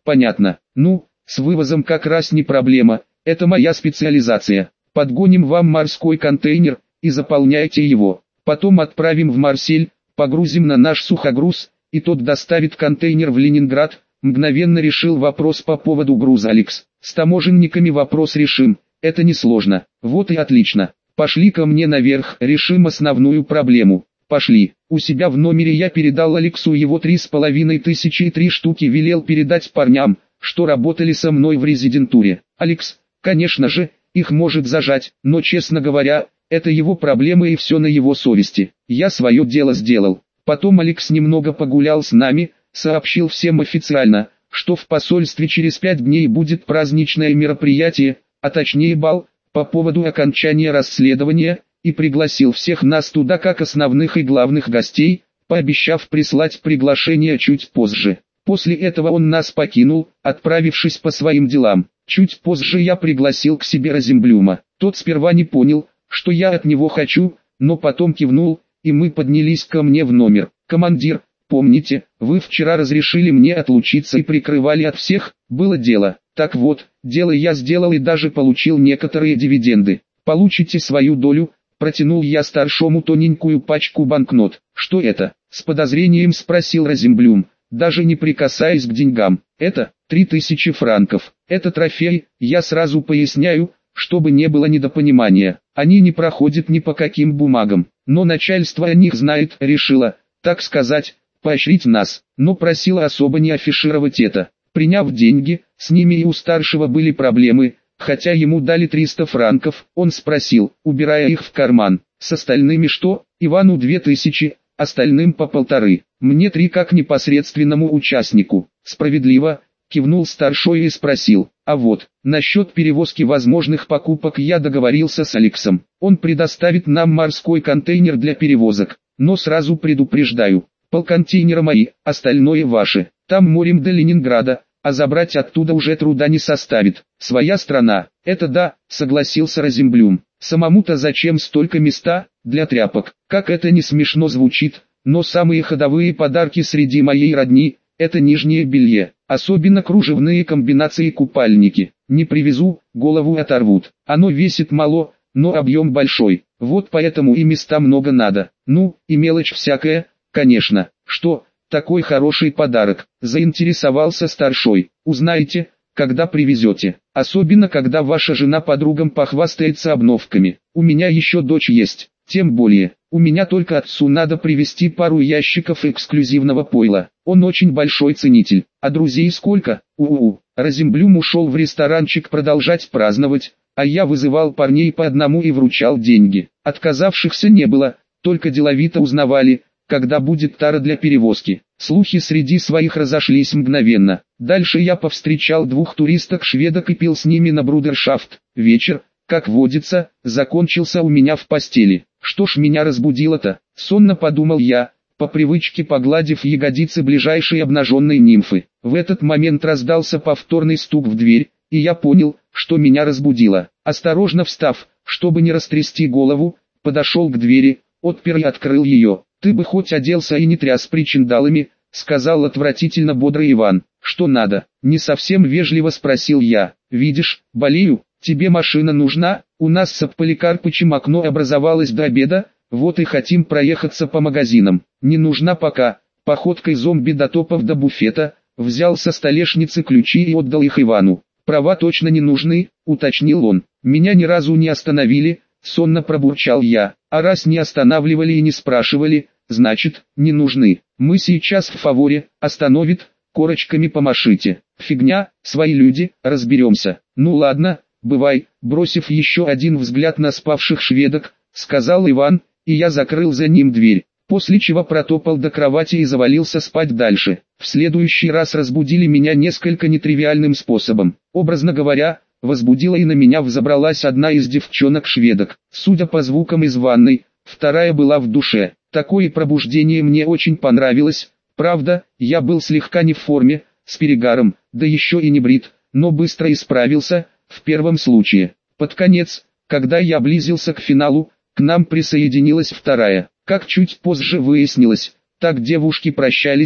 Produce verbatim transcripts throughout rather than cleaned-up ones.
понятно. Ну, с вывозом как раз не проблема, это моя специализация. Подгоним вам морской контейнер и заполняйте его. Потом отправим в Марсель, погрузим на наш сухогруз, и тот доставит контейнер в Ленинград. Мгновенно решил вопрос по поводу груза Алекс. С таможенниками вопрос решим, это несложно. Вот и отлично. Пошли ко мне наверх, решим основную проблему. Пошли. У себя в номере я передал Алексу его три с половиной тысячи и три штуки велел передать парням, что работали со мной в резидентуре. Алекс, конечно же, их может зажать, но честно говоря, это его проблемы и все на его совести. Я свое дело сделал. Потом Алекс немного погулял с нами, сообщил всем официально, что в посольстве через пять дней будет праздничное мероприятие, а точнее бал, по поводу окончания расследования, и пригласил всех нас туда как основных и главных гостей, пообещав прислать приглашение чуть позже. После этого он нас покинул, отправившись по своим делам. Чуть позже я пригласил к себе Розенблюма. Тот сперва не понял, что я от него хочу, но потом кивнул, и мы поднялись ко мне в номер. «Командир, помните, вы вчера разрешили мне отлучиться и прикрывали от всех, было дело. Так вот, дело я сделал и даже получил некоторые дивиденды. Получите свою долю». Протянул я старшому тоненькую пачку банкнот. «Что это?» — с подозрением спросил Розенблюм, даже не прикасаясь к деньгам. «Это три тысячи франков. Это трофей, я сразу поясняю, чтобы не было недопонимания. Они не проходят ни по каким бумагам, но начальство о них знает, решило, так сказать, поощрить нас, но просило особо не афишировать это. Приняв деньги, с ними и у старшего были проблемы. Хотя ему дали триста франков, он спросил, убирая их в карман, с остальными что? Ивану две тысячи, остальным по полторы, мне три как непосредственному участнику. Справедливо, кивнул старшой и спросил, а вот, насчет перевозки возможных покупок я договорился с Алексом. Он предоставит нам морской контейнер для перевозок, но сразу предупреждаю, полконтейнера мои, остальное ваше, там морем до Ленинграда. А забрать оттуда уже труда не составит. Своя страна, это да, согласился Розенблюм. Самому-то зачем столько места, для тряпок, как это не смешно звучит, но самые ходовые подарки среди моей родни, это нижнее белье, особенно кружевные комбинации купальники. Не привезу, голову оторвут, оно весит мало, но объем большой, вот поэтому и места много надо. Ну, и мелочь всякая, конечно, что... Такой хороший подарок, заинтересовался старшой. Узнаете, когда привезете, особенно когда ваша жена подругам похвастается обновками. У меня еще дочь есть, тем более, у меня только отцу надо привезти пару ящиков эксклюзивного пойла. Он очень большой ценитель, а друзей сколько? У-у-у. Розенблюм ушел в ресторанчик продолжать праздновать, а я вызывал парней по одному и вручал деньги. Отказавшихся не было, только деловито узнавали, когда будет тара для перевозки. Слухи среди своих разошлись мгновенно. Дальше я повстречал двух туристок-шведок и пил с ними на брудершафт. Вечер, как водится, закончился у меня в постели. Что ж меня разбудило-то? Сонно подумал я, по привычке погладив ягодицы ближайшей обнаженной нимфы. В этот момент раздался повторный стук в дверь, и я понял, что меня разбудило. Осторожно встав, чтобы не растрясти голову, подошел к двери, отпер и открыл ее. «Ты бы хоть оделся и не тряс причиндалами», — сказал отвратительно бодрый Иван. «Что надо?» — не совсем вежливо спросил я. «Видишь, болею, тебе машина нужна, у нас с Поликарпычем окно образовалось до обеда, вот и хотим проехаться по магазинам. Не нужна пока». Походкой зомби дотопав до буфета, взял со столешницы ключи и отдал их Ивану. «Права точно не нужны», — уточнил он. «Меня ни разу не остановили», — сонно пробурчал я. «А раз не останавливали и не спрашивали, значит, не нужны. Мы сейчас в фаворе, остановит, корочками помашите. Фигня, свои люди, разберемся». «Ну ладно, бывай», бросив еще один взгляд на спавших шведок, сказал Иван, и я закрыл за ним дверь, после чего протопал до кровати и завалился спать дальше. В следующий раз разбудили меня несколько нетривиальным способом. Образно говоря, возбудила и на меня взобралась одна из девчонок-шведок. Судя по звукам из ванной, вторая была в душе. Такое пробуждение мне очень понравилось. Правда, я был слегка не в форме, с перегаром, да еще и не брит, но быстро исправился, в первом случае. Под конец, когда я близился к финалу, к нам присоединилась вторая. Как чуть позже выяснилось, так девушки прощались,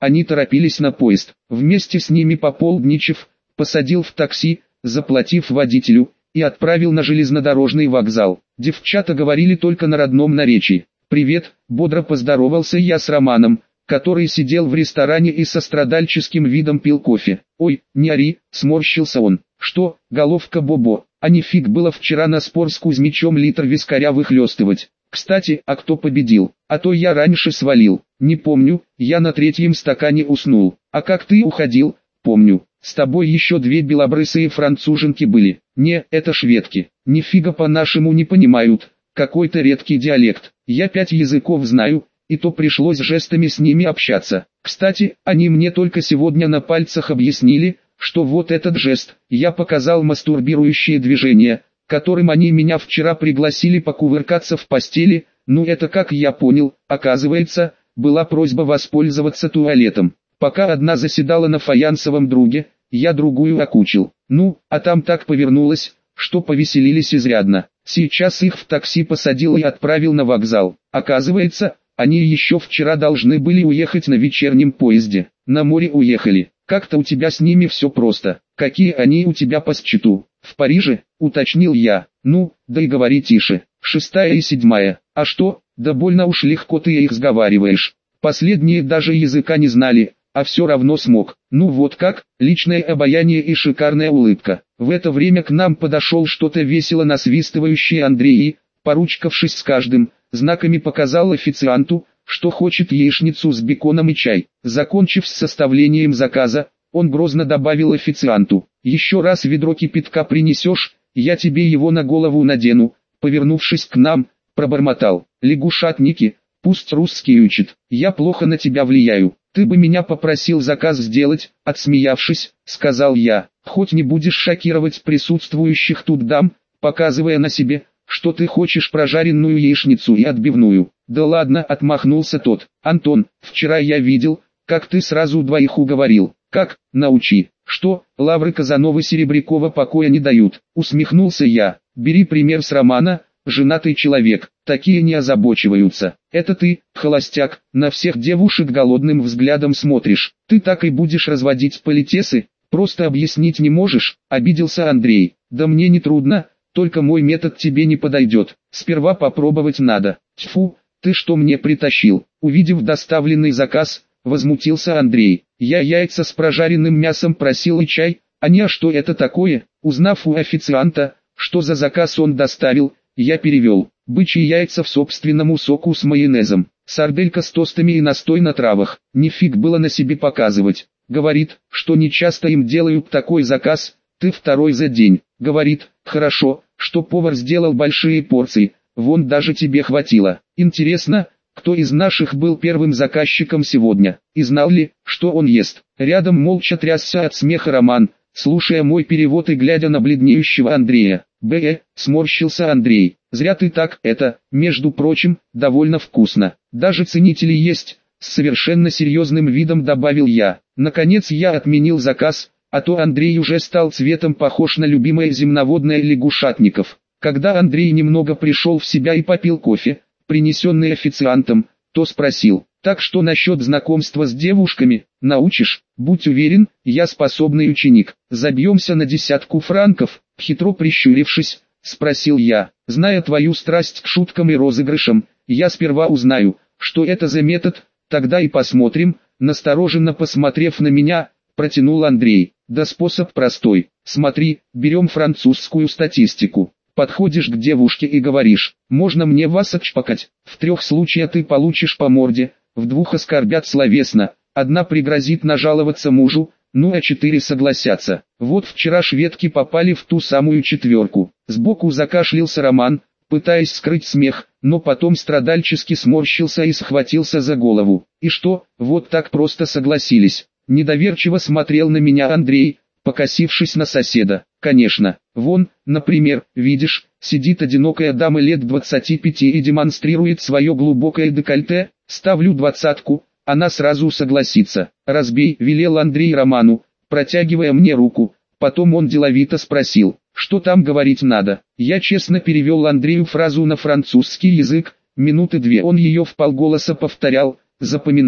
они торопились на поезд. Вместе с ними Пополдничев посадил в такси, заплатив водителю, и отправил на железнодорожный вокзал. Девчата говорили только на родном наречии. «Привет», — бодро поздоровался я с Романом, который сидел в ресторане и со страдальческим видом пил кофе. «Ой, не ори», — сморщился он. «Что, головка Бобо, а не фиг было вчера на спор с Кузьмичом литр вискаря выхлестывать. Кстати, а кто победил? А то я раньше свалил. Не помню, я на третьем стакане уснул. А как ты уходил? Помню. С тобой еще две белобрысые француженки были. Не, это шведки. Нифига по-нашему не понимают. Какой-то редкий диалект. Я пять языков знаю, и то пришлось жестами с ними общаться. Кстати, они мне только сегодня на пальцах объяснили, что вот этот жест, я показал мастурбирующее движение, которым они меня вчера пригласили покувыркаться в постели. Ну это, как я понял, оказывается, была просьба воспользоваться туалетом. Пока одна заседала на фаянсовом друге, я другую окучил. Ну, а там так повернулось, что повеселились изрядно. Сейчас их в такси посадил и отправил на вокзал. Оказывается, они еще вчера должны были уехать на вечернем поезде. На море уехали. Как-то у тебя с ними все просто. Какие они у тебя по счету? В Париже, уточнил я. Ну, да и говори тише. Шестая и седьмая. А что? Да больно уж легко ты их сговариваешь. Последние даже языка не знали, а все равно смог. Ну вот как, личное обаяние и шикарная улыбка. В это время к нам подошел что-то весело насвистывающий Андрей и, поручкавшись с каждым, знаками показал официанту, что хочет яичницу с беконом и чай. Закончив с составлением заказа, он грозно добавил официанту: «Еще раз ведро кипятка принесешь, я тебе его на голову надену». Повернувшись к нам, пробормотал: «Лягушатники, пусть русский учит, я плохо на тебя влияю. Ты бы меня попросил заказ сделать», — отсмеявшись, сказал я. «Хоть не будешь шокировать присутствующих тут дам, показывая на себе, что ты хочешь прожаренную яичницу и отбивную». «Да ладно», — отмахнулся тот. «Антон, вчера я видел, как ты сразу двоих уговорил. Как? Научи». «Что, лавры Казановы Серебрякова покоя не дают?» — усмехнулся я. «Бери пример с Романа, женатый человек, такие не озабочиваются. Это ты, холостяк, на всех девушек голодным взглядом смотришь. Ты так и будешь разводить политесы? Просто объяснить не можешь?» — обиделся Андрей. «Да мне не трудно, только мой метод тебе не подойдет. Сперва попробовать надо». «Тьфу, ты что мне притащил?» Увидев доставленный заказ, возмутился Андрей. «Я яйца с прожаренным мясом просил и чай, а не а что это такое?» Узнав у официанта, что за заказ он доставил, я перевел: «Бычьи яйца в собственному соку с майонезом, сарделька с тостами и настой на травах». Нифиг было на себе показывать. Говорит, что не часто им делают такой заказ. «Ты второй за день». Говорит, хорошо, что повар сделал большие порции, вон даже тебе хватило. Интересно, кто из наших был первым заказчиком сегодня, и знал ли, что он ест? Рядом молча трясся от смеха Роман, слушая мой перевод и глядя на бледнеющего Андрея. «Бэ», — сморщился Андрей, «зря ты так, это, между прочим, довольно вкусно. Даже ценители есть», — с совершенно серьезным видом добавил я. Наконец я отменил заказ, а то Андрей уже стал цветом похож на любимое земноводное лягушатников. Когда Андрей немного пришел в себя и попил кофе, принесенный официантом, то спросил: «Так что насчет знакомства с девушками, научишь?» «Будь уверен, я способный ученик. Забьемся на десятку франков», — хитро прищурившись, спросил я. «Зная твою страсть к шуткам и розыгрышам, я сперва узнаю, что это за метод, тогда и посмотрим», — настороженно посмотрев на меня, протянул Андрей. «Да способ простой. Смотри, берем французскую статистику. Подходишь к девушке и говоришь: можно мне вас отчпакать? В трех случаях ты получишь по морде, в двух оскорбят словесно, одна пригрозит нажаловаться мужу, ну а четыре согласятся». Вот вчера шведки попали в ту самую четверку. Сбоку закашлялся Роман, пытаясь скрыть смех, но потом страдальчески сморщился и схватился за голову. «И что, вот так просто согласились?» Недоверчиво смотрел на меня Андрей, покосившись на соседа. «Конечно, вон, например, видишь, сидит одинокая дама лет двадцати пяти и демонстрирует свое глубокое декольте. Ставлю двадцатку, она сразу согласится». «Разбей», — велел Андрей Роману, протягивая мне руку. Потом он деловито спросил: «Что там говорить надо?» Я честно перевел Андрею фразу на французский язык. Минуты две он ее вполголоса повторял, запоминая.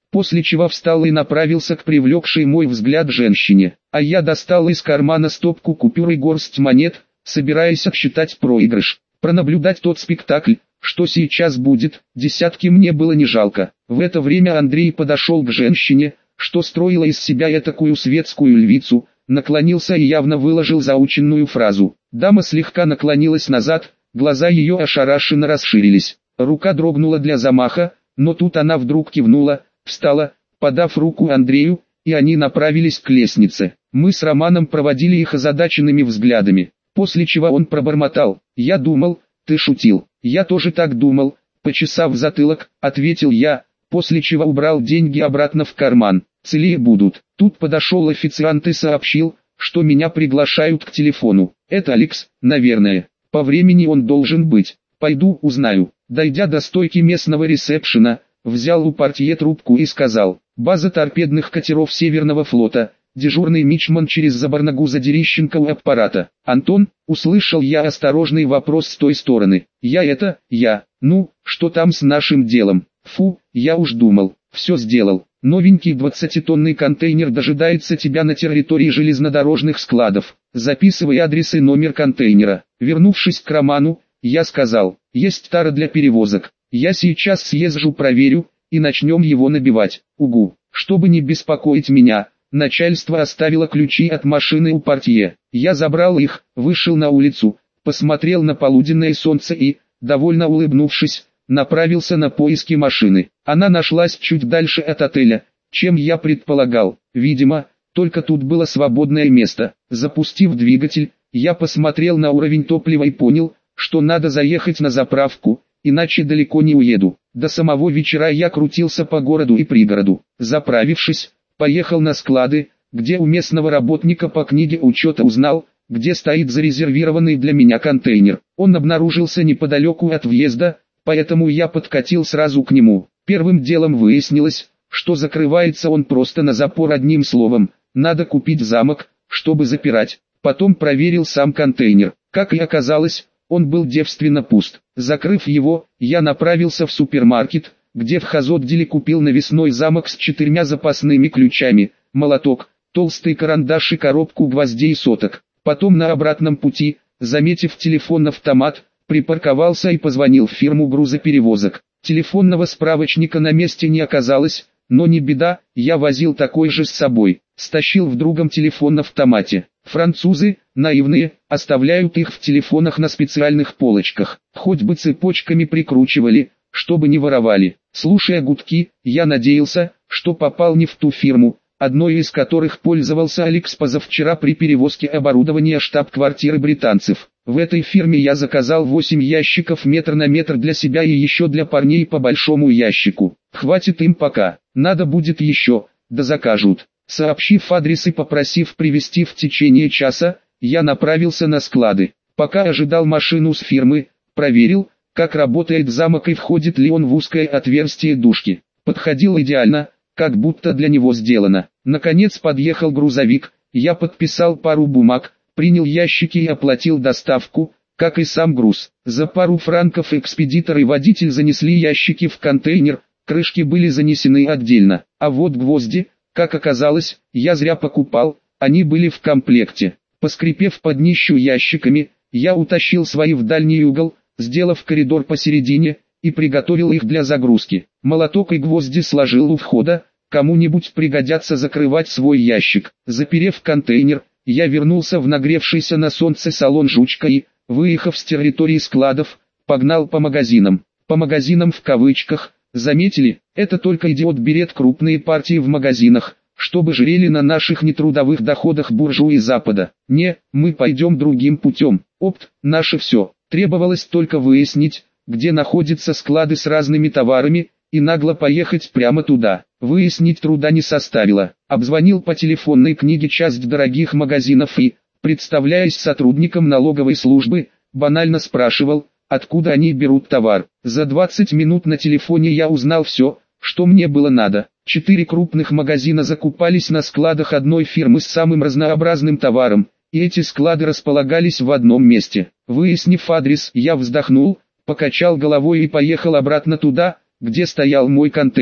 после чего встал и направился к привлекшей мой взгляд женщине. А я достал из кармана стопку купюр и горсть монет, собираясь отсчитать проигрыш. Пронаблюдать тот спектакль, что сейчас будет, десятки мне было не жалко. В это время Андрей подошел к женщине, что строила из себя этакую светскую львицу, наклонился и явно выложил заученную фразу. Дама слегка наклонилась назад, глаза ее ошарашенно расширились. Рука дрогнула для замаха, но тут она вдруг кивнула, встала, подав руку Андрею, и они направились к лестнице. Мы с Романом проводили их озадаченными взглядами, после чего он пробормотал: «Я думал, ты шутил». «Я тоже так думал», — почесав затылок, ответил я, после чего убрал деньги обратно в карман. «Целее будут». Тут подошел официант и сообщил, что меня приглашают к телефону. «Это Алекс, наверное. По времени он должен быть. Пойду узнаю». Дойдя до стойки местного ресепшена, взял у портье трубку и сказал: «База торпедных катеров Северного флота, дежурный мичман через заборногу задерищенка у аппарата». «Антон?» — услышал я осторожный вопрос с той стороны. «Я это, я. Ну, что там с нашим делом?» «Фу, я уж думал, все сделал. Новенький двадцатитонный контейнер дожидается тебя на территории железнодорожных складов. Записывай адрес и номер контейнера». Вернувшись к Роману, я сказал: «Есть тара для перевозок. Я сейчас съезжу проверю, и начнем его набивать». «Угу». Чтобы не беспокоить меня, начальство оставило ключи от машины у портье. Я забрал их, вышел на улицу, посмотрел на полуденное солнце и, довольно улыбнувшись, направился на поиски машины. Она нашлась чуть дальше от отеля, чем я предполагал. Видимо, только тут было свободное место. Запустив двигатель, я посмотрел на уровень топлива и понял, что надо заехать на заправку, иначе далеко не уеду. До самого вечера я крутился по городу и пригороду. Заправившись, поехал на склады, где у местного работника по книге учета узнал, где стоит зарезервированный для меня контейнер. Он обнаружился неподалеку от въезда, поэтому я подкатил сразу к нему. Первым делом выяснилось, что закрывается он просто на запор одним словом. Надо купить замок, чтобы запирать. Потом проверил сам контейнер. Как и оказалось, он был девственно пуст. Закрыв его, я направился в супермаркет, где в хозотделе купил навесной замок с четырьмя запасными ключами, молоток, толстый карандаш и коробку гвоздей соток. Потом на обратном пути, заметив телефон-автомат, припарковался и позвонил в фирму грузоперевозок. Телефонного справочника на месте не оказалось, но не беда, я возил такой же с собой. Стащил в другом телефон-автомате. Французы, наивные, оставляют их в телефонах на специальных полочках. Хоть бы цепочками прикручивали, чтобы не воровали. Слушая гудки, я надеялся, что попал не в ту фирму, одной из которых пользовался Алекс позавчера при перевозке оборудования штаб-квартиры британцев. В этой фирме я заказал восемь ящиков метр на метр для себя и еще для парней по большому ящику. Хватит им пока, надо будет еще, да закажут. Сообщив адрес и попросив привезти в течение часа, я направился на склады. Пока ожидал машину с фирмы, проверил, как работает замок и входит ли он в узкое отверстие душки. Подходил идеально, как будто для него сделано. Наконец подъехал грузовик, я подписал пару бумаг, принял ящики и оплатил доставку, как и сам груз. За пару франков экспедитор и водитель занесли ящики в контейнер, крышки были занесены отдельно, а вот гвозди, как оказалось, я зря покупал, они были в комплекте. Поскрипев под днищу ящиками, я утащил свои в дальний угол, сделав коридор посередине, и приготовил их для загрузки. Молоток и гвозди сложил у входа, кому-нибудь пригодятся закрывать свой ящик. Заперев контейнер, я вернулся в нагревшийся на солнце салон жучка и, выехав с территории складов, погнал по магазинам. По магазинам в кавычках, заметили, это только идиот берет крупные партии в магазинах, чтобы жрели на наших нетрудовых доходах буржуи Запада. Не, мы пойдем другим путем. Опт, наше все. Требовалось только выяснить, где находятся склады с разными товарами, и нагло поехать прямо туда. Выяснить труда не составило. Обзвонил по телефонной книге часть дорогих магазинов и, представляясь сотрудником налоговой службы, банально спрашивал, откуда они берут товар. За двадцать минут на телефоне я узнал все, что мне было надо. Четыре крупных магазина закупались на складах одной фирмы с самым разнообразным товаром, и эти склады располагались в одном месте. Выяснив адрес, я вздохнул, покачал головой и поехал обратно туда, где стоял мой контейнер.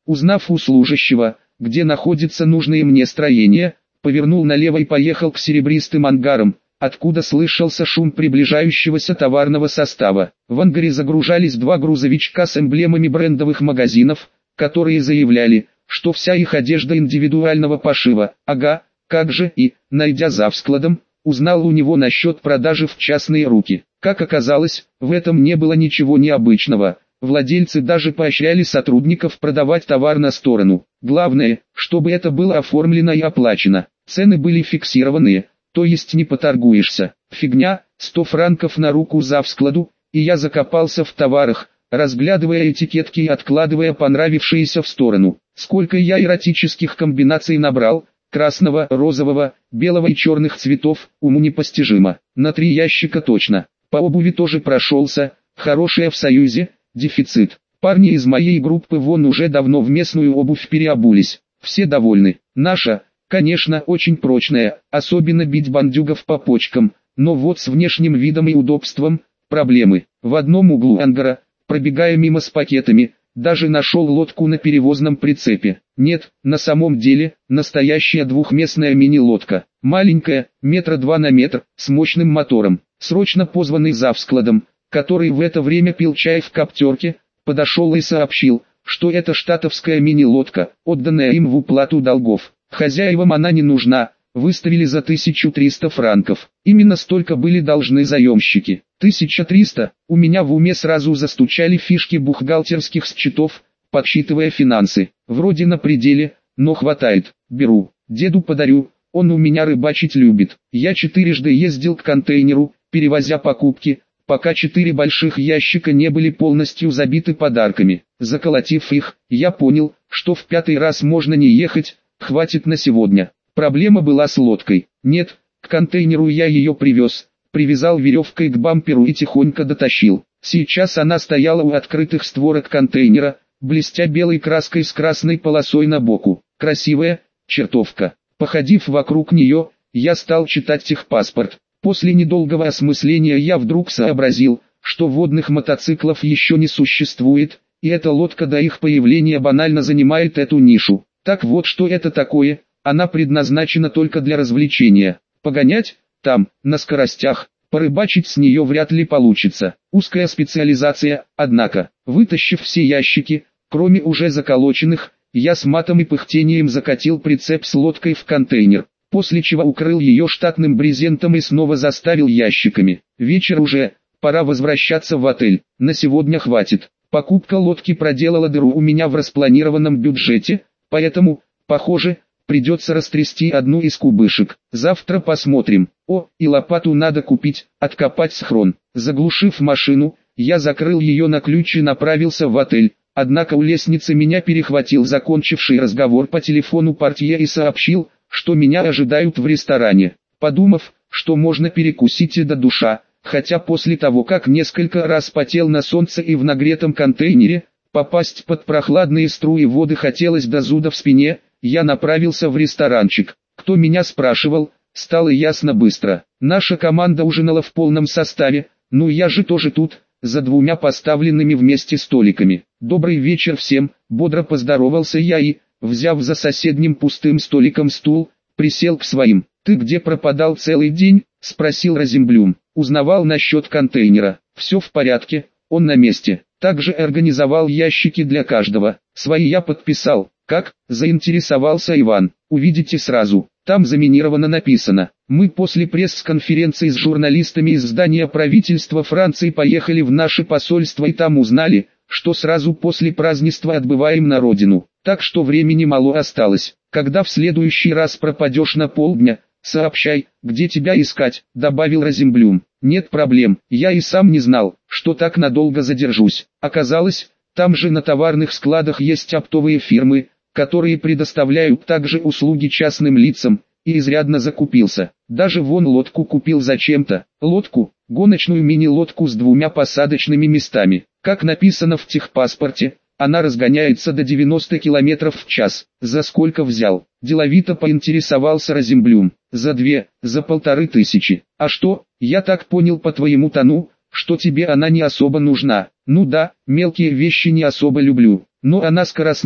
Узнав у служащего, где находится нужное мне строение, повернул налево и поехал к серебристым ангарам, откуда слышался шум приближающегося товарного состава. В ангаре загружались два грузовичка с эмблемами брендовых магазинов, которые заявляли, что вся их одежда индивидуального пошива. Ага, как же, и, найдя завскладом, узнал у него насчет продажи в частные руки. Как оказалось, в этом не было ничего необычного. Владельцы даже поощряли сотрудников продавать товар на сторону. Главное, чтобы это было оформлено и оплачено. Цены были фиксированные, то есть не поторгуешься. Фигня, сто франков на руку завскладу, и я закопался в товарах, разглядывая этикетки и откладывая понравившиеся в сторону. Сколько я эротических комбинаций набрал, красного, розового, белого и черных цветов, уму непостижимо. На три ящика точно. По обуви тоже прошелся, хорошая в Союзе, дефицит. Парни из моей группы вон уже давно в местную обувь переобулись. Все довольны. Наша, конечно, очень прочная, особенно бить бандюгов по почкам, но вот с внешним видом и удобством проблемы. В одном углу ангара, пробегая мимо с пакетами, даже нашел лодку на перевозном прицепе. Нет, на самом деле, настоящая двухместная мини-лодка. Маленькая, метра два на метр, с мощным мотором. Срочно позванный завскладом, который в это время пил чай в коптерке, подошел и сообщил, что это штатовская мини-лодка, отданная им в уплату долгов. Хозяевам она не нужна, выставили за тысячу триста франков. Именно столько были должны заемщики. тысяча триста, у меня в уме сразу застучали фишки бухгалтерских счетов, подсчитывая финансы. Вроде на пределе, но хватает, беру, деду подарю, он у меня рыбачить любит. Я четырежды ездил к контейнеру, перевозя покупки, пока четыре больших ящика не были полностью забиты подарками. Заколотив их, я понял, что в пятый раз можно не ехать, хватит на сегодня. Проблема была с лодкой. Нет, к контейнеру я ее привез, привязал веревкой к бамперу и тихонько дотащил. Сейчас она стояла у открытых створок контейнера, блестя белой краской с красной полосой на боку. Красивая чертовка. Походив вокруг нее, я стал читать техпаспорт. После недолгого осмысления я вдруг сообразил, что водных мотоциклов еще не существует, и эта лодка до их появления банально занимает эту нишу. Так вот, что это такое, она предназначена только для развлечения. Погонять, там, на скоростях, порыбачить с нее вряд ли получится. Узкая специализация, однако. Вытащив все ящики, кроме уже заколоченных, я с матом и пыхтением закатил прицеп с лодкой в контейнер, после чего укрыл ее штатным брезентом и снова заставил ящиками. Вечер уже, пора возвращаться в отель. На сегодня хватит. Покупка лодки проделала дыру у меня в распланированном бюджете, поэтому, похоже, придется растрясти одну из кубышек. Завтра посмотрим. О, и лопату надо купить, откопать схрон. Заглушив машину, я закрыл ее на ключ и направился в отель. Однако у лестницы меня перехватил закончивший разговор по телефону портье и сообщил, что меня ожидают в ресторане. Подумав, что можно перекусить и до душа, хотя после того как несколько раз потел на солнце и в нагретом контейнере, попасть под прохладные струи воды хотелось до зуда в спине, я направился в ресторанчик. Кто меня спрашивал, стало ясно быстро. Наша команда ужинала в полном составе, ну я же тоже тут, за двумя поставленными вместе столиками. «Добрый вечер всем», бодро поздоровался я и, взяв за соседним пустым столиком стул, присел к своим. «Ты где пропадал целый день?» — спросил Розенблюм. «Узнавал насчет контейнера. Все в порядке, он на месте. Также организовал ящики для каждого. Свои я подписал». «Как?» — заинтересовался Иван. «Увидите сразу. Там заминировано написано. Мы после пресс-конференции с журналистами из здания правительства Франции поехали в наше посольство и там узнали, что сразу после празднества отбываем на родину. Так что времени мало осталось. Когда в следующий раз пропадешь на полдня, сообщай, где тебя искать», — добавил Розенблюм. «Нет проблем, я и сам не знал, что так надолго задержусь. Оказалось, там же на товарных складах есть оптовые фирмы, которые предоставляют также услуги частным лицам, и изрядно закупился. Даже вон лодку купил зачем-то. Лодку, гоночную мини-лодку с двумя посадочными местами. Как написано в техпаспорте, она разгоняется до девяноста километров в час. За сколько взял?» Деловито поинтересовался Розенблюм. «За две, за полторы тысячи. А что, я так понял по твоему тону, что тебе она не особо нужна?» «Ну да, мелкие вещи не особо люблю, но она скоростная,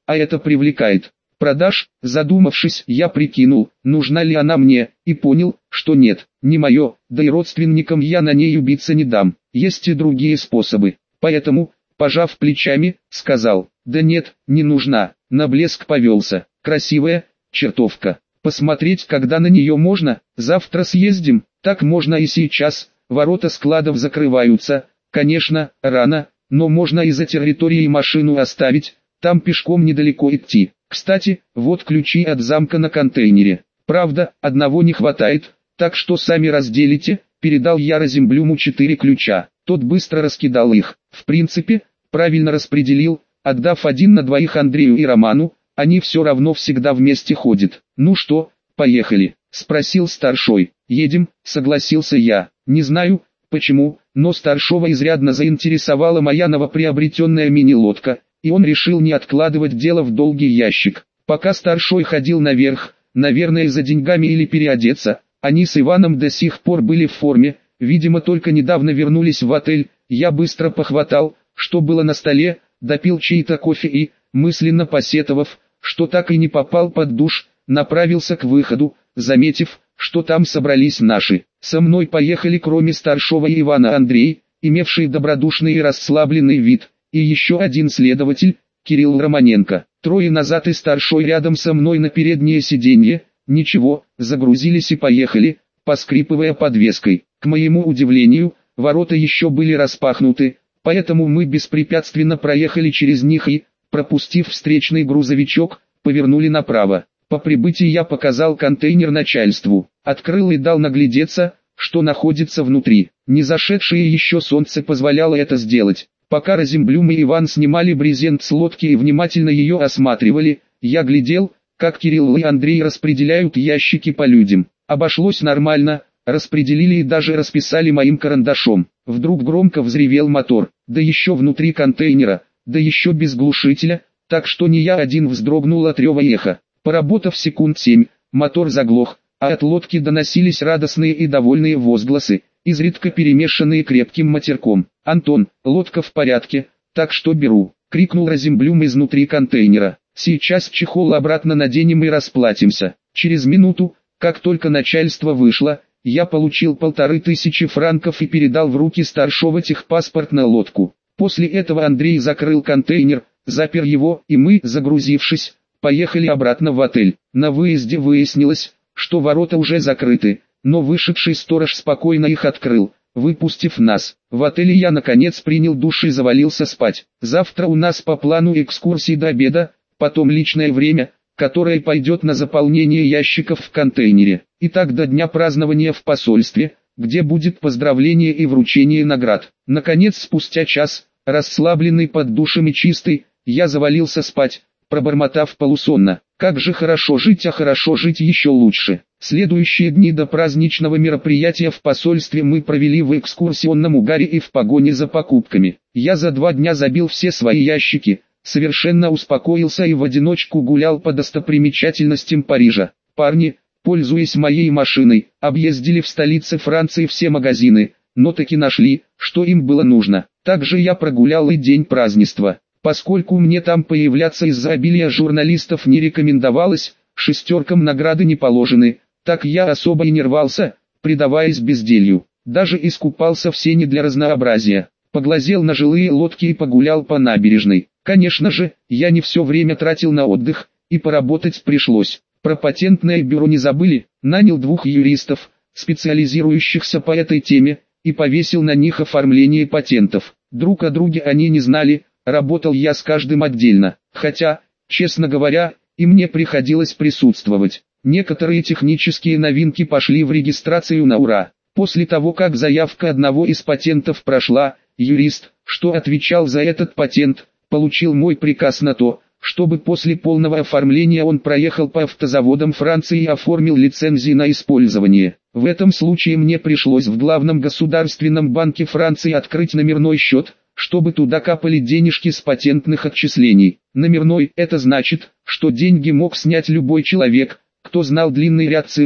а это привлекает. Продаж, задумавшись, я прикинул, нужна ли она мне, и понял, что нет, не мое, да и родственникам я на ней убиться не дам, есть и другие способы. Поэтому, пожав плечами, сказал, да нет, не нужна, на блеск повелся, красивая, чертовка. Посмотреть, когда на нее можно, завтра съездим, так можно и сейчас, ворота складов закрываются, конечно, рано, но можно и за территорией машину оставить, там пешком недалеко идти. Кстати, вот ключи от замка на контейнере. Правда, одного не хватает, так что сами разделите. Передал я Розенблюму четыре ключа. Тот быстро раскидал их. В принципе, правильно распределил, отдав один на двоих Андрею и Роману, они все равно всегда вместе ходят. Ну что, поехали? Спросил старшой. Едем, согласился я. Не знаю, почему, но старшего изрядно заинтересовала моя новоприобретенная мини-лодка, и он решил не откладывать дело в долгий ящик. Пока старшой ходил наверх, наверное за деньгами или переодеться, они с Иваном до сих пор были в форме, видимо только недавно вернулись в отель, я быстро похватал, что было на столе, допил чей-то кофе и, мысленно посетовав, что так и не попал под душ, направился к выходу, заметив, что там собрались наши. Со мной поехали кроме старшего и Ивана Андрей, имевший добродушный и расслабленный вид, и еще один следователь, Кирилл Романенко. Трое назад и старшой рядом со мной на переднее сиденье, ничего, загрузились и поехали, поскрипывая подвеской. К моему удивлению, ворота еще были распахнуты, поэтому мы беспрепятственно проехали через них и, пропустив встречный грузовичок, повернули направо. По прибытии я показал контейнер начальству, открыл и дал наглядеться, что находится внутри. Не зашедшее еще солнце позволяло это сделать. Пока Розенблюм и Иван снимали брезент с лодки и внимательно ее осматривали, я глядел, как Кирилл и Андрей распределяют ящики по людям. Обошлось нормально, распределили и даже расписали моим карандашом. Вдруг громко взревел мотор, да еще внутри контейнера, да еще без глушителя, так что не я один вздрогнул от рева эха. Поработав секунд семь, мотор заглох, а от лодки доносились радостные и довольные возгласы, изредка перемешанные крепким матерком. «Антон, лодка в порядке, так что беру», — крикнул Розенблюм изнутри контейнера. «Сейчас чехол обратно наденем и расплатимся». Через минуту, как только начальство вышло, я получил полторы тысячи франков и передал в руки старшего техпаспорт на лодку. После этого Андрей закрыл контейнер, запер его, и мы, загрузившись, поехали обратно в отель. На выезде выяснилось, что ворота уже закрыты, но вышедший сторож спокойно их открыл, выпустив нас. В отеле я наконец принял душ и завалился спать. Завтра у нас по плану экскурсии до обеда, потом личное время, которое пойдет на заполнение ящиков в контейнере. И так до дня празднования в посольстве, где будет поздравление и вручение наград. Наконец, спустя час, расслабленный под душем и чистый, я завалился спать, пробормотав полусонно: как же хорошо жить, а хорошо жить еще лучше. Следующие дни до праздничного мероприятия в посольстве мы провели в экскурсионном угаре и в погоне за покупками. Я за два дня забил все свои ящики, совершенно успокоился и в одиночку гулял по достопримечательностям Парижа. Парни, пользуясь моей машиной, объездили в столице Франции все магазины, но таки нашли, что им было нужно. Также я прогулял и день празднества. Поскольку мне там появляться из-за обилия журналистов не рекомендовалось, шестеркам награды не положены, так я особо и не рвался, предаваясь безделью. Даже искупался в сене для разнообразия, поглазел на жилые лодки и погулял по набережной. Конечно же, я не все время тратил на отдых, и поработать пришлось. Про патентное бюро не забыли, нанял двух юристов, специализирующихся по этой теме, и повесил на них оформление патентов. Друг о друге они не знали, работал я с каждым отдельно, хотя, честно говоря, и мне приходилось присутствовать. Некоторые технические новинки пошли в регистрацию на ура. После того, как заявка одного из патентов прошла, юрист, что отвечал за этот патент, получил мой приказ на то, чтобы после полного оформления он проехал по автозаводам Франции и оформил лицензии на использование. В этом случае мне пришлось в главном государственном банке Франции открыть номерной счет, чтобы туда капали денежки с патентных отчислений. Номерной – это значит, что деньги мог снять любой человек, кто знал длинный ряд цифр,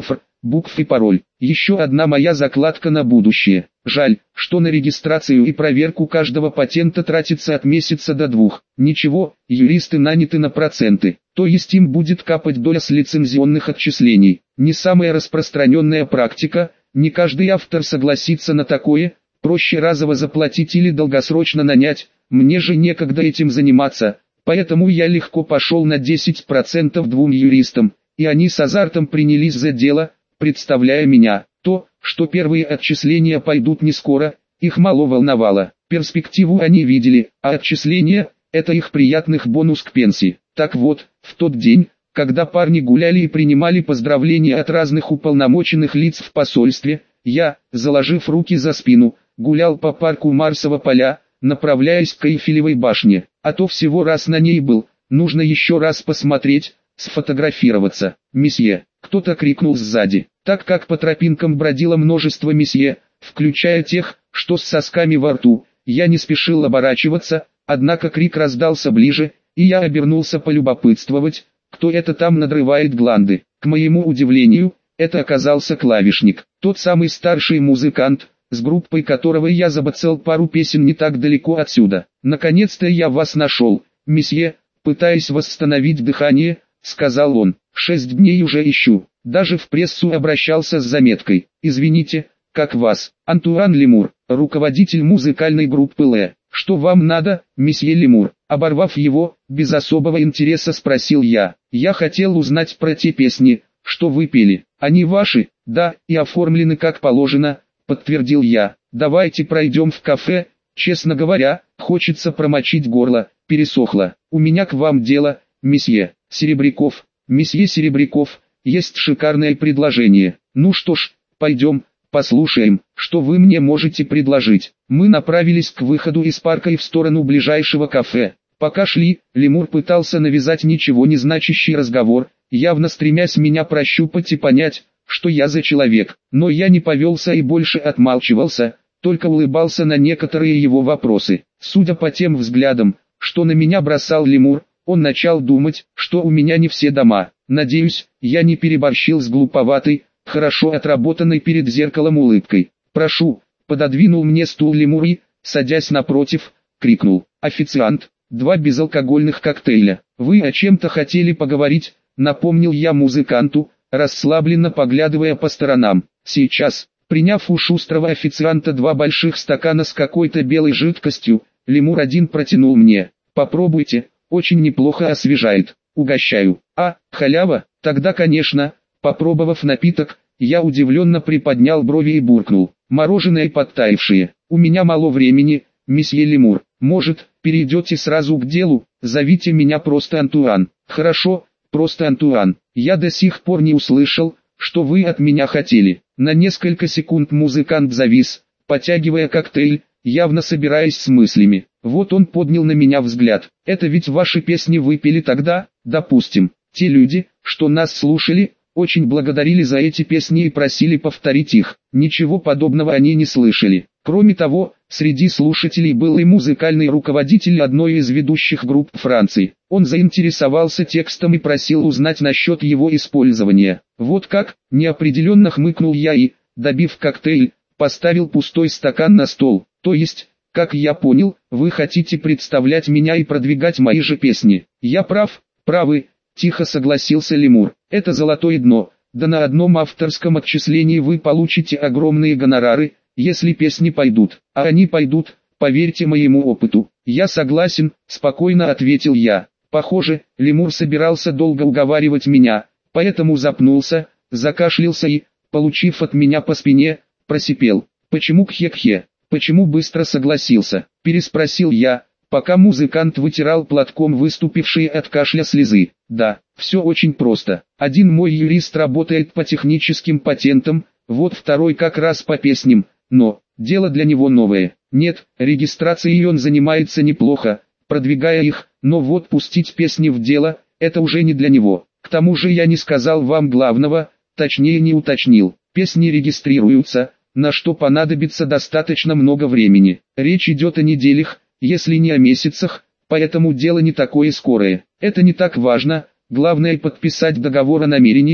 букв и пароль. Еще одна моя закладка на будущее. Жаль, что на регистрацию и проверку каждого патента тратится от месяца до двух. Ничего, юристы наняты на проценты, то есть им будет капать доля с лицензионных отчислений. Не самая распространенная практика, не каждый автор согласится на такое, проще разово заплатить или долгосрочно нанять, мне же некогда этим заниматься, поэтому я легко пошел на десять процентов двум юристам, и они с азартом принялись за дело, представляя меня. То, что первые отчисления пойдут не скоро, их мало волновало, перспективу они видели, а отчисления – это их приятных бонус к пенсии. Так вот, в тот день, когда парни гуляли и принимали поздравления от разных уполномоченных лиц в посольстве, я, заложив руки за спину, гулял по парку Марсово поля, направляясь к Эйфелевой башне, а то всего раз на ней был, нужно еще раз посмотреть, сфотографироваться. «Месье!» — кто-то крикнул сзади. Так как по тропинкам бродило множество месье, включая тех, что с сосками во рту, я не спешил оборачиваться, однако крик раздался ближе, и я обернулся полюбопытствовать, кто это там надрывает гланды. К моему удивлению, это оказался клавишник, тот самый старший музыкант, с группой которого я забацал пару песен не так далеко отсюда. «Наконец-то я вас нашел, месье», пытаясь восстановить дыхание, сказал он. «Шесть дней уже ищу, даже в прессу обращался с заметкой. Извините, как вас?» «Антуан Лемур, руководитель музыкальной группы Л. Что вам надо, месье Лемур?» Оборвав его, без особого интереса спросил я. «Я хотел узнать про те песни, что вы пели. Они ваши?» «Да, и оформлены как положено», подтвердил я. «Давайте пройдем в кафе, честно говоря, хочется промочить горло, пересохло. У меня к вам дело, месье Серебряков». «Месье Серебряков, есть шикарное предложение. Ну что ж, пойдем, послушаем, что вы мне можете предложить». Мы направились к выходу из парка и в сторону ближайшего кафе. Пока шли, Лемур пытался навязать ничего не значащий разговор, явно стремясь меня прощупать и понять, что я за человек. Но я не повелся и больше отмалчивался, только улыбался на некоторые его вопросы. Судя по тем взглядам, что на меня бросал Лемур, он начал думать, что у меня не все дома. Надеюсь, я не переборщил с глуповатой, хорошо отработанной перед зеркалом улыбкой. «Прошу», пододвинул мне стул Лемур и, садясь напротив, крикнул: «Официант, два безалкогольных коктейля». «Вы о чем-то хотели поговорить?» напомнил я музыканту, расслабленно поглядывая по сторонам. «Сейчас». Приняв у шустрого официанта два больших стакана с какой-то белой жидкостью, Лемур один протянул мне. «Попробуйте, очень неплохо освежает. Угощаю». «А, халява, тогда конечно». Попробовав напиток, я удивленно приподнял брови и буркнул: «Мороженое подтаявшее. У меня мало времени, месье Лемур. Может, перейдете сразу к делу? Зовите меня просто Антуан». «Хорошо, просто Антуан. Я до сих пор не услышал, что вы от меня хотели». На несколько секунд музыкант завис, потягивая коктейль, явно собираясь с мыслями. Вот он поднял на меня взгляд. «Это ведь ваши песни вы пели тогда?» «Допустим. Те люди, что нас слушали, очень благодарили за эти песни и просили повторить их. Ничего подобного они не слышали. Кроме того, среди слушателей был и музыкальный руководитель одной из ведущих групп Франции. Он заинтересовался текстом и просил узнать насчет его использования». «Вот как?» – неопределенно хмыкнул я и, добив коктейль, поставил пустой стакан на стол. «То есть, как я понял, вы хотите представлять меня и продвигать мои же песни?» «Я прав?» «Правы», – тихо согласился Лемур. «Это золотое дно, да на одном авторском отчислении вы получите огромные гонорары, если песни пойдут. А они пойдут, поверьте моему опыту». «Я согласен», – спокойно ответил я. Похоже, Лемур собирался долго уговаривать меня, поэтому запнулся, закашлялся и, получив от меня по спине, просипел: «Почему кхе-кхе? Почему быстро согласился?» – переспросил я, пока музыкант вытирал платком выступившие от кашля слезы. «Да, все очень просто. Один мой юрист работает по техническим патентам, вот второй как раз по песням, но дело для него новое. Нет, регистрацией он занимается неплохо, продвигая их, но вот пустить песни в дело – это уже не для него. К тому же я не сказал вам главного, точнее не уточнил. Песни регистрируются, на что понадобится достаточно много времени. Речь идет о неделях, если не о месяцах, поэтому дело не такое скорое. Это не так важно, главное подписать договор о намерениях,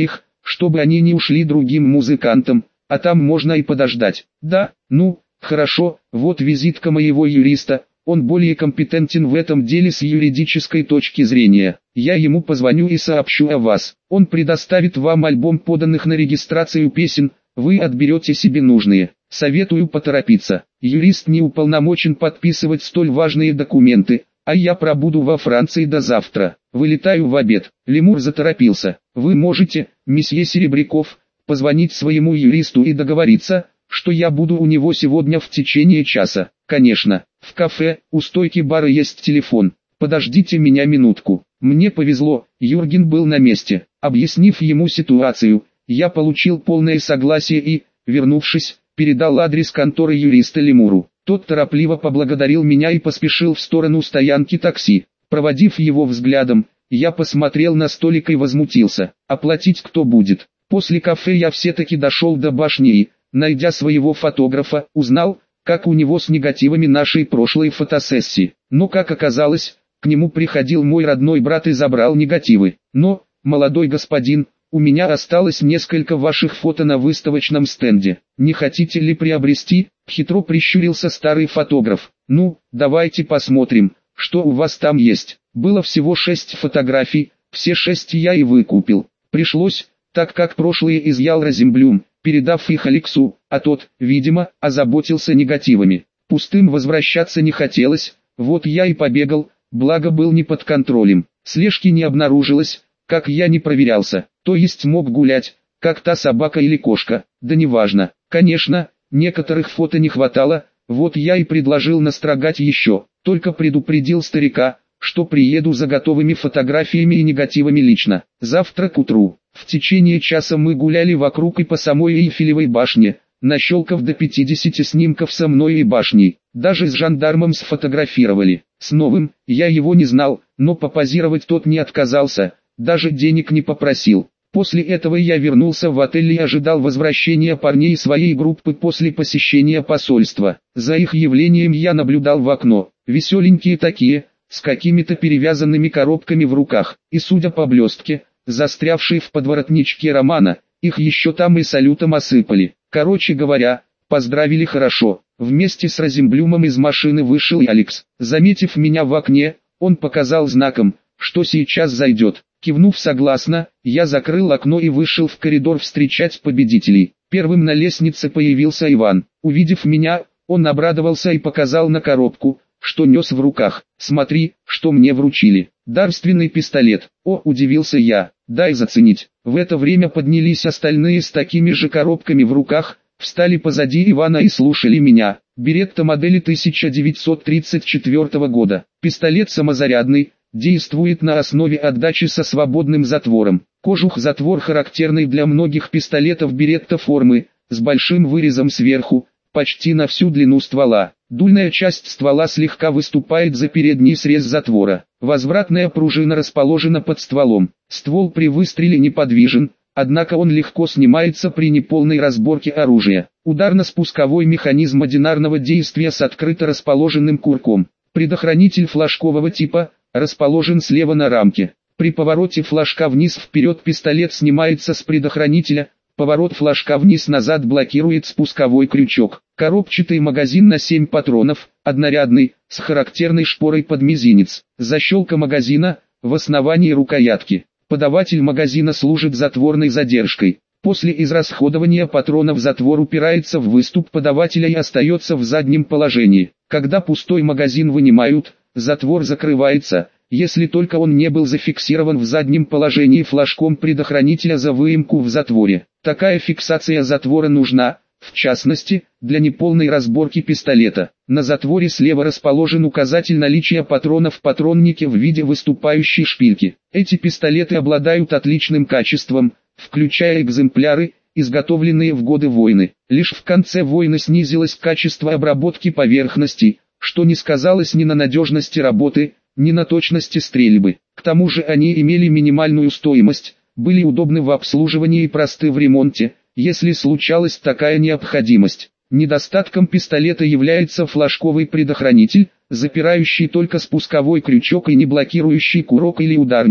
чтобы они не ушли другим музыкантам, а там можно и подождать. Да, ну, хорошо, вот визитка моего юриста, он более компетентен в этом деле с юридической точки зрения. Я ему позвоню и сообщу о вас. Он предоставит вам альбом поданных на регистрацию песен, вы отберете себе нужные. Советую поторопиться. Юрист не уполномочен подписывать столь важные документы, а я пробуду во Франции до завтра. Вылетаю в обед. Лемур заторопился. Вы можете, месье Серебряков, позвонить своему юристу и договориться, что я буду у него сегодня в течение часа. Конечно, в кафе, у стойки бара есть телефон. Подождите меня минутку. Мне повезло, Юрген был на месте. Объяснив ему ситуацию, я получил полное согласие и, вернувшись, передал адрес конторы юриста Лемуру. Тот торопливо поблагодарил меня и поспешил в сторону стоянки такси. Проводив его взглядом, я посмотрел на столик и возмутился. Оплатить кто будет? После кафе я все-таки дошел до башни и, найдя своего фотографа, узнал, как у него с негативами нашей прошлой фотосессии. Но как оказалось, к нему приходил мой родной брат и забрал негативы. Но, молодой господин, у меня осталось несколько ваших фото на выставочном стенде. Не хотите ли приобрести? Хитро прищурился старый фотограф. Ну, давайте посмотрим, что у вас там есть. Было всего шесть фотографий, все шесть я и выкупил. Пришлось, так как прошлые изъял Розенблюм, передав их Алексу, а тот, видимо, озаботился негативами. Пустым возвращаться не хотелось, вот я и побегал, благо был не под контролем. Слежки не обнаружилось, как я не проверялся, то есть мог гулять, как та собака или кошка, да неважно. Конечно, некоторых фото не хватало, вот я и предложил настрогать еще, только предупредил старика, что приеду за готовыми фотографиями и негативами лично. Завтра к утру, в течение часа мы гуляли вокруг и по самой Эйфелевой башне, нащелкав до пятидесяти снимков со мной и башней, даже с жандармом сфотографировали. С новым, я его не знал, но попозировать тот не отказался, даже денег не попросил. После этого я вернулся в отель и ожидал возвращения парней своей группы после посещения посольства. За их явлением я наблюдал в окно, веселенькие такие, с какими-то перевязанными коробками в руках, и судя по блестке, застрявшей в подворотничке романа, их еще там и салютом осыпали. Короче говоря, поздравили хорошо. Вместе с Розенблюмом из машины вышел и Алекс. Заметив меня в окне, он показал знаком, что сейчас зайдет. Кивнув согласно, я закрыл окно и вышел в коридор встречать победителей. Первым на лестнице появился Иван. Увидев меня, он обрадовался и показал на коробку, что нес в руках. «Смотри, что мне вручили. Дарственный пистолет». «О», удивился я, «дай заценить». В это время поднялись остальные с такими же коробками в руках, встали позади Ивана и слушали меня. Беретта модели тысяча девятьсот тридцать четвёртого года. Пистолет самозарядный. Действует на основе отдачи со свободным затвором. Кожух-затвор характерный для многих пистолетов Беретта формы, с большим вырезом сверху, почти на всю длину ствола. Дульная часть ствола слегка выступает за передний срез затвора. Возвратная пружина расположена под стволом. Ствол при выстреле неподвижен, однако он легко снимается при неполной разборке оружия. Ударно-спусковой механизм одинарного действия с открыто расположенным курком. Предохранитель флажкового типа, расположен слева на рамке. При повороте флажка вниз-вперед пистолет снимается с предохранителя, поворот флажка вниз-назад блокирует спусковой крючок. Коробчатый магазин на семь патронов, однорядный, с характерной шпорой под мизинец. Защелка магазина, в основании рукоятки. Подаватель магазина служит затворной задержкой. После израсходования патронов затвор упирается в выступ подавателя и остается в заднем положении. Когда пустой магазин вынимают, затвор закрывается, если только он не был зафиксирован в заднем положении флажком предохранителя за выемку в затворе. Такая фиксация затвора нужна, в частности, для неполной разборки пистолета. На затворе слева расположен указатель наличия патронов в патроннике в виде выступающей шпильки. Эти пистолеты обладают отличным качеством, включая экземпляры, изготовленные в годы войны. Лишь в конце войны снизилось качество обработки поверхностей, что не сказалось ни на надежности работы, ни на точности стрельбы. К тому же они имели минимальную стоимость, были удобны в обслуживании и просты в ремонте, если случалась такая необходимость. Недостатком пистолета является флажковый предохранитель, запирающий только спусковой крючок и не блокирующий курок или ударник,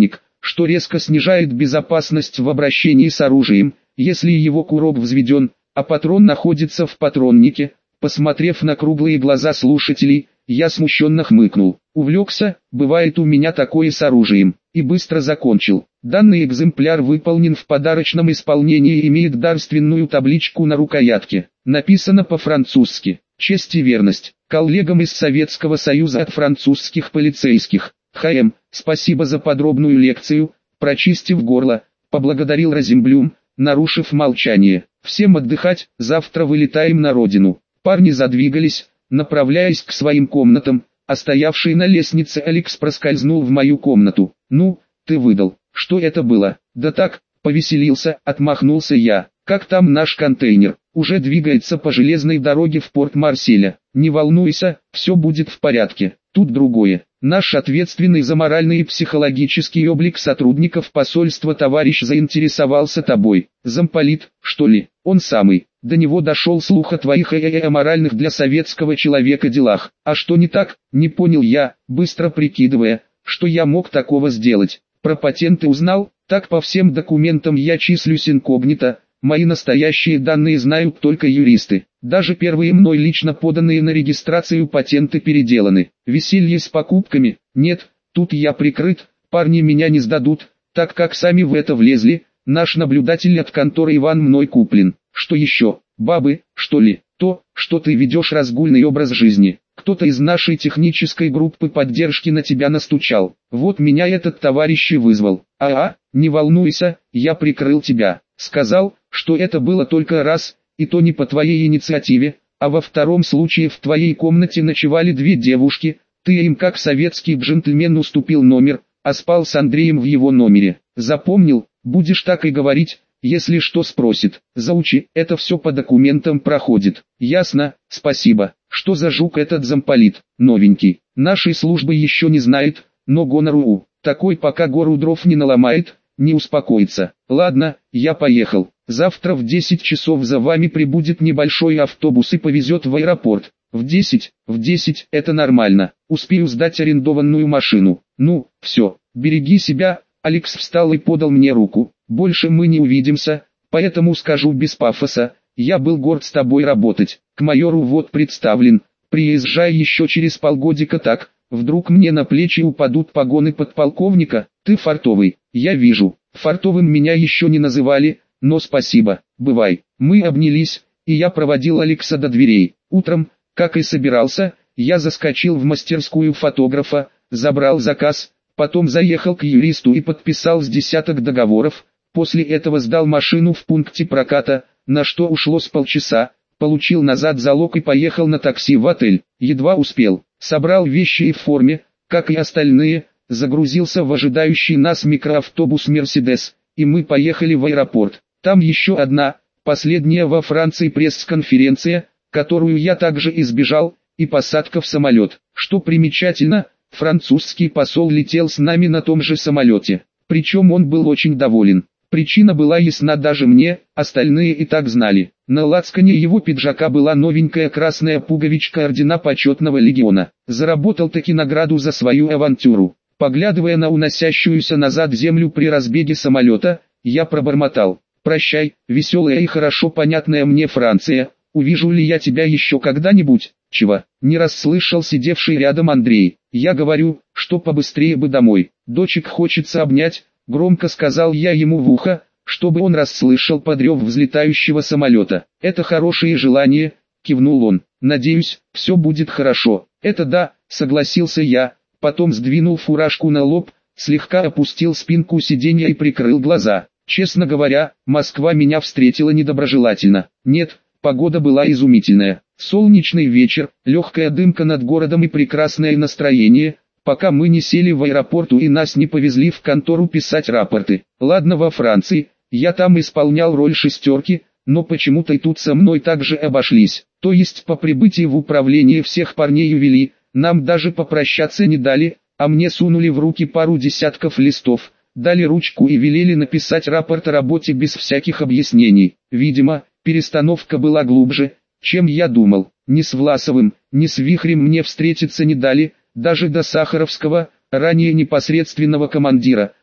что резко снижает безопасность в обращении с оружием, если его курок взведен, а патрон находится в патроннике. Посмотрев на круглые глаза слушателей, я смущенно хмыкнул. Увлекся, бывает у меня такое с оружием, и быстро закончил. Данный экземпляр выполнен в подарочном исполнении и имеет дарственную табличку на рукоятке. Написано по-французски. Честь и верность. Коллегам из Советского Союза от французских полицейских. ХМ, спасибо за подробную лекцию. Прочистив горло, поблагодарил Розенблюм, нарушив молчание. Всем отдыхать, завтра вылетаем на родину. Парни задвигались, направляясь к своим комнатам, а стоявший на лестнице Алекс проскользнул в мою комнату. «Ну, ты выдал, что это было?» «Да так, повеселился», — отмахнулся я. «Как там наш контейнер?» «Уже двигается по железной дороге в порт Марселя. Не волнуйся, все будет в порядке. Тут другое. Наш ответственный за моральный и психологический облик сотрудников посольства товарищ заинтересовался тобой. Замполит, что ли?» «Он самый. До него дошел слух о твоих э-э-э моральных для советского человека делах. А что не так?» «Не понял я, быстро прикидывая, что я мог такого сделать. Про патенты узнал, так по всем документам я числюсь инкогнито. Мои настоящие данные знают только юристы. Даже первые мной лично поданные на регистрацию патенты переделаны. Веселье с покупками? Нет, тут я прикрыт, парни меня не сдадут, так как сами в это влезли. Наш наблюдатель от конторы Иван мной куплен. Что еще? Бабы, что ли? То, что ты ведешь разгульный образ жизни. Кто-то из нашей технической группы поддержки на тебя настучал. Вот меня этот товарищ и вызвал. А-а, не волнуйся, я прикрыл тебя. Сказал, что это было только раз, и то не по твоей инициативе, а во втором случае в твоей комнате ночевали две девушки, ты им как советский джентльмен уступил номер, а спал с Андреем в его номере. Запомнил, будешь так и говорить, если что спросит. Заучи, это все по документам проходит. Ясно, спасибо. Что за жук этот замполит? Новенький. Нашей службы еще не знает, но гонору, такой пока гору дров не наломает, не успокоится. Ладно, я поехал. Завтра в десять часов за вами прибудет небольшой автобус и повезет в аэропорт. В десять, в десять, это нормально. Успею сдать арендованную машину. Ну, все, береги себя. Алекс встал и подал мне руку. Больше мы не увидимся, поэтому скажу без пафоса. Я был горд с тобой работать. К майору вот представлен. Приезжай еще через полгодика так. Вдруг мне на плечи упадут погоны подполковника. Ты фартовый, я вижу. Фартовым меня еще не называли, но спасибо, бывай. Мы обнялись, и я проводил Алекса до дверей. Утром, как и собирался, я заскочил в мастерскую фотографа, забрал заказ, потом заехал к юристу и подписал с десяток договоров. После этого сдал машину в пункте проката, на что ушло с полчаса, получил назад залог и поехал на такси в отель. Едва успел, собрал вещи и в форме, как и остальные, загрузился в ожидающий нас микроавтобус «Мерседес», и мы поехали в аэропорт. Там еще одна, последняя во Франции пресс-конференция, которую я также избежал, и посадка в самолет. Что примечательно, французский посол летел с нами на том же самолете, причем он был очень доволен. Причина была ясна даже мне, остальные и так знали. На лацкане его пиджака была новенькая красная пуговичка ордена почетного легиона. Заработал таки награду за свою авантюру. Поглядывая на уносящуюся назад землю при разбеге самолета, я пробормотал: «Прощай, веселая и хорошо понятная мне Франция, увижу ли я тебя еще когда-нибудь?» «Чего?» — не расслышал сидевший рядом Андрей. «Я говорю, что побыстрее бы домой. Дочек хочется обнять», — громко сказал я ему в ухо, чтобы он расслышал подрев взлетающего самолета. «Это хорошее желание», — кивнул он. «Надеюсь, все будет хорошо». «Это да», — согласился я, потом сдвинул фуражку на лоб, слегка опустил спинку сиденья и прикрыл глаза. Честно говоря, Москва меня встретила недоброжелательно. Нет, погода была изумительная. Солнечный вечер, легкая дымка над городом и прекрасное настроение, пока мы не сели в аэропорту и нас не повезли в контору писать рапорты. Ладно, во Франции, я там исполнял роль шестерки, но почему-то и тут со мной также обошлись. То есть по прибытии в управление всех парней увели, нам даже попрощаться не дали, а мне сунули в руки пару десятков листов, дали ручку и велели написать рапорт о работе без всяких объяснений. Видимо, перестановка была глубже, чем я думал. Ни с Власовым, ни с Вихрем мне встретиться не дали, даже до Сахаровского, ранее непосредственного командира,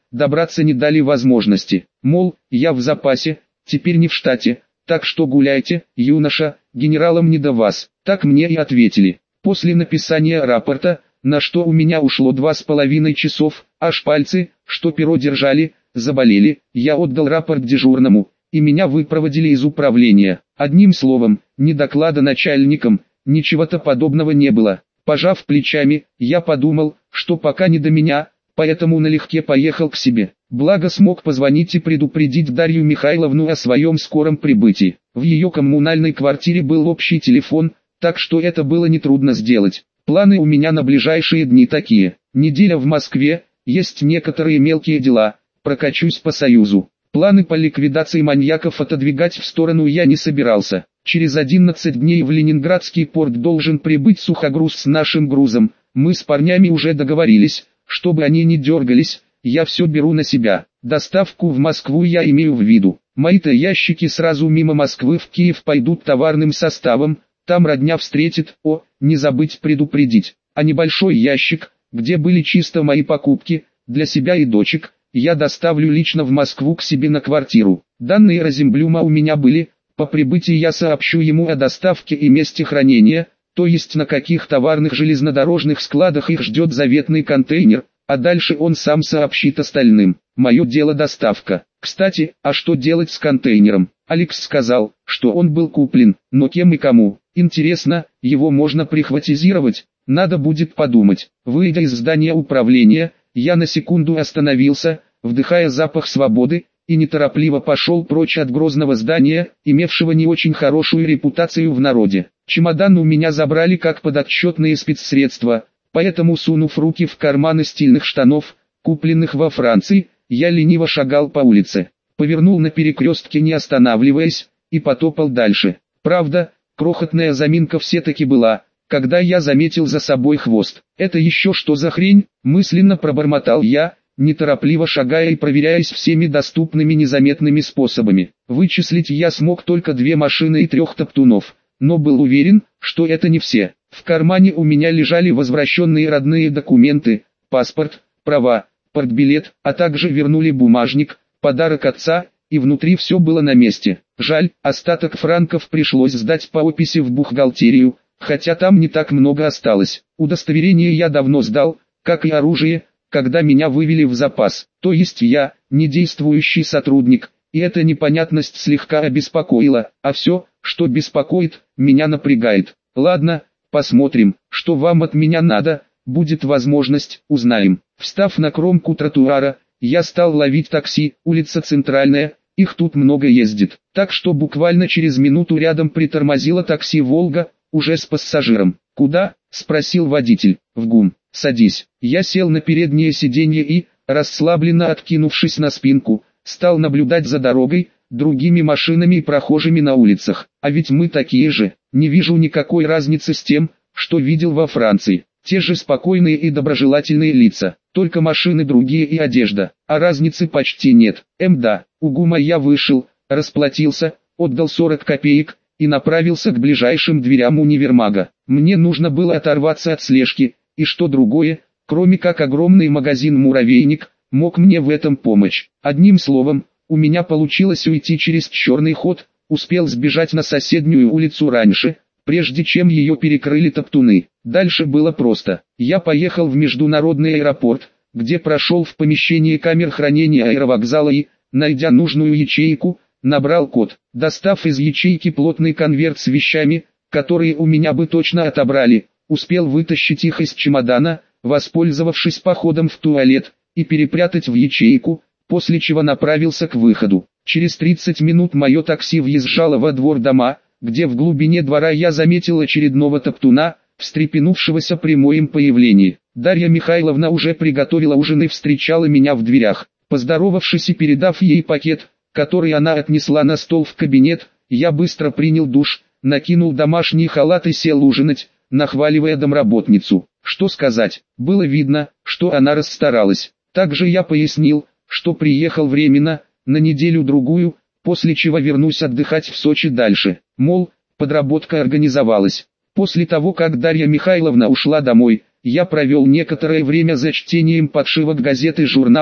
добраться не дали возможности. Мол, я в запасе, теперь не в штате, так что гуляйте, юноша, генералам не до вас. Так мне и ответили. После написания рапорта, на что у меня ушло два с половиной часов, аж пальцы, что перо держали, заболели, я отдал рапорт дежурному, и меня выпроводили из управления. Одним словом, ни доклада начальникам, ничего-то подобного не было. Пожав плечами, я подумал, что пока не до меня, поэтому налегке поехал к себе. Благо смог позвонить и предупредить Дарью Михайловну о своем скором прибытии. В ее коммунальной квартире был общий телефон, так что это было нетрудно сделать. Планы у меня на ближайшие дни такие. Неделя в Москве, есть некоторые мелкие дела, прокачусь по Союзу. Планы по ликвидации маньяков отодвигать в сторону я не собирался. Через одиннадцать дней в Ленинградский порт должен прибыть сухогруз с нашим грузом. Мы с парнями уже договорились, чтобы они не дергались, я все беру на себя. Доставку в Москву я имею в виду. Мои-то ящики сразу мимо Москвы в Киев пойдут товарным составом, там родня встретит, о, не забыть предупредить. А небольшой ящик, где были чисто мои покупки, для себя и дочек, я доставлю лично в Москву к себе на квартиру. Данные Розенблюма у меня были, по прибытии я сообщу ему о доставке и месте хранения, то есть на каких товарных железнодорожных складах их ждет заветный контейнер, а дальше он сам сообщит остальным. Мое дело доставка. Кстати, а что делать с контейнером? Алекс сказал, что он был куплен, но кем и кому. Интересно, его можно прихватизировать? Надо будет подумать. Выйдя из здания управления, я на секунду остановился, вдыхая запах свободы, и неторопливо пошел прочь от грозного здания, имевшего не очень хорошую репутацию в народе. Чемодан у меня забрали как подотчетные спецсредства, поэтому, сунув руки в карманы стильных штанов, купленных во Франции, я лениво шагал по улице. Повернул на перекрестке, не останавливаясь, и потопал дальше. Правда, крохотная заминка все-таки была, когда я заметил за собой хвост. «Это еще что за хрень?» – мысленно пробормотал я, неторопливо шагая и проверяясь всеми доступными незаметными способами. Вычислить я смог только две машины и трех топтунов, но был уверен, что это не все. В кармане у меня лежали возвращенные родные документы, паспорт, права, портбилет, а также вернули бумажник, подарок отца, и внутри все было на месте. Жаль, остаток франков пришлось сдать по описи в бухгалтерию, хотя там не так много осталось. Удостоверение я давно сдал, как и оружие, когда меня вывели в запас. То есть я, не действующий сотрудник, и эта непонятность слегка обеспокоила, а все, что беспокоит, меня напрягает. Ладно, посмотрим, что вам от меня надо, будет возможность, узнаем. Встав на кромку тротуара, я стал ловить такси, улица Центральная, их тут много ездит. Так что буквально через минуту рядом притормозило такси «Волга», уже с пассажиром. «Куда?» – спросил водитель. «В ГУМ». «Садись». Я сел на переднее сиденье и, расслабленно откинувшись на спинку, стал наблюдать за дорогой, другими машинами и прохожими на улицах. А ведь мы такие же. Не вижу никакой разницы с тем, что видел во Франции. Те же спокойные и доброжелательные лица, только машины другие и одежда, а разницы почти нет. Мда, у ГУМа я вышел, расплатился, отдал сорок копеек и направился к ближайшим дверям универмага. Мне нужно было оторваться от слежки, и что другое, кроме как огромный магазин «Муравейник», мог мне в этом помочь. Одним словом, у меня получилось уйти через черный ход, успел сбежать на соседнюю улицу раньше, прежде чем ее перекрыли топтуны. Дальше было просто. Я поехал в международный аэропорт, где прошел в помещении камер хранения аэровокзала и, найдя нужную ячейку, набрал код. Достав из ячейки плотный конверт с вещами, которые у меня бы точно отобрали, успел вытащить их из чемодана, воспользовавшись походом в туалет, и перепрятать в ячейку, после чего направился к выходу. Через тридцать минут мое такси въезжало во двор дома, где в глубине двора я заметил очередного топтуна, встрепенувшегося при моем появлении. Дарья Михайловна уже приготовила ужин и встречала меня в дверях. Поздоровавшись и передав ей пакет, который она отнесла на стол в кабинет, я быстро принял душ, накинул домашний халат и сел ужинать, нахваливая домработницу. Что сказать, было видно, что она расстаралась. Также я пояснил, что приехал временно, на неделю-другую, после чего вернусь отдыхать в Сочи дальше. Мол, подработка организовалась. После того, как Дарья Михайловна ушла домой, я провел некоторое время за чтением подшивок газет и журналов,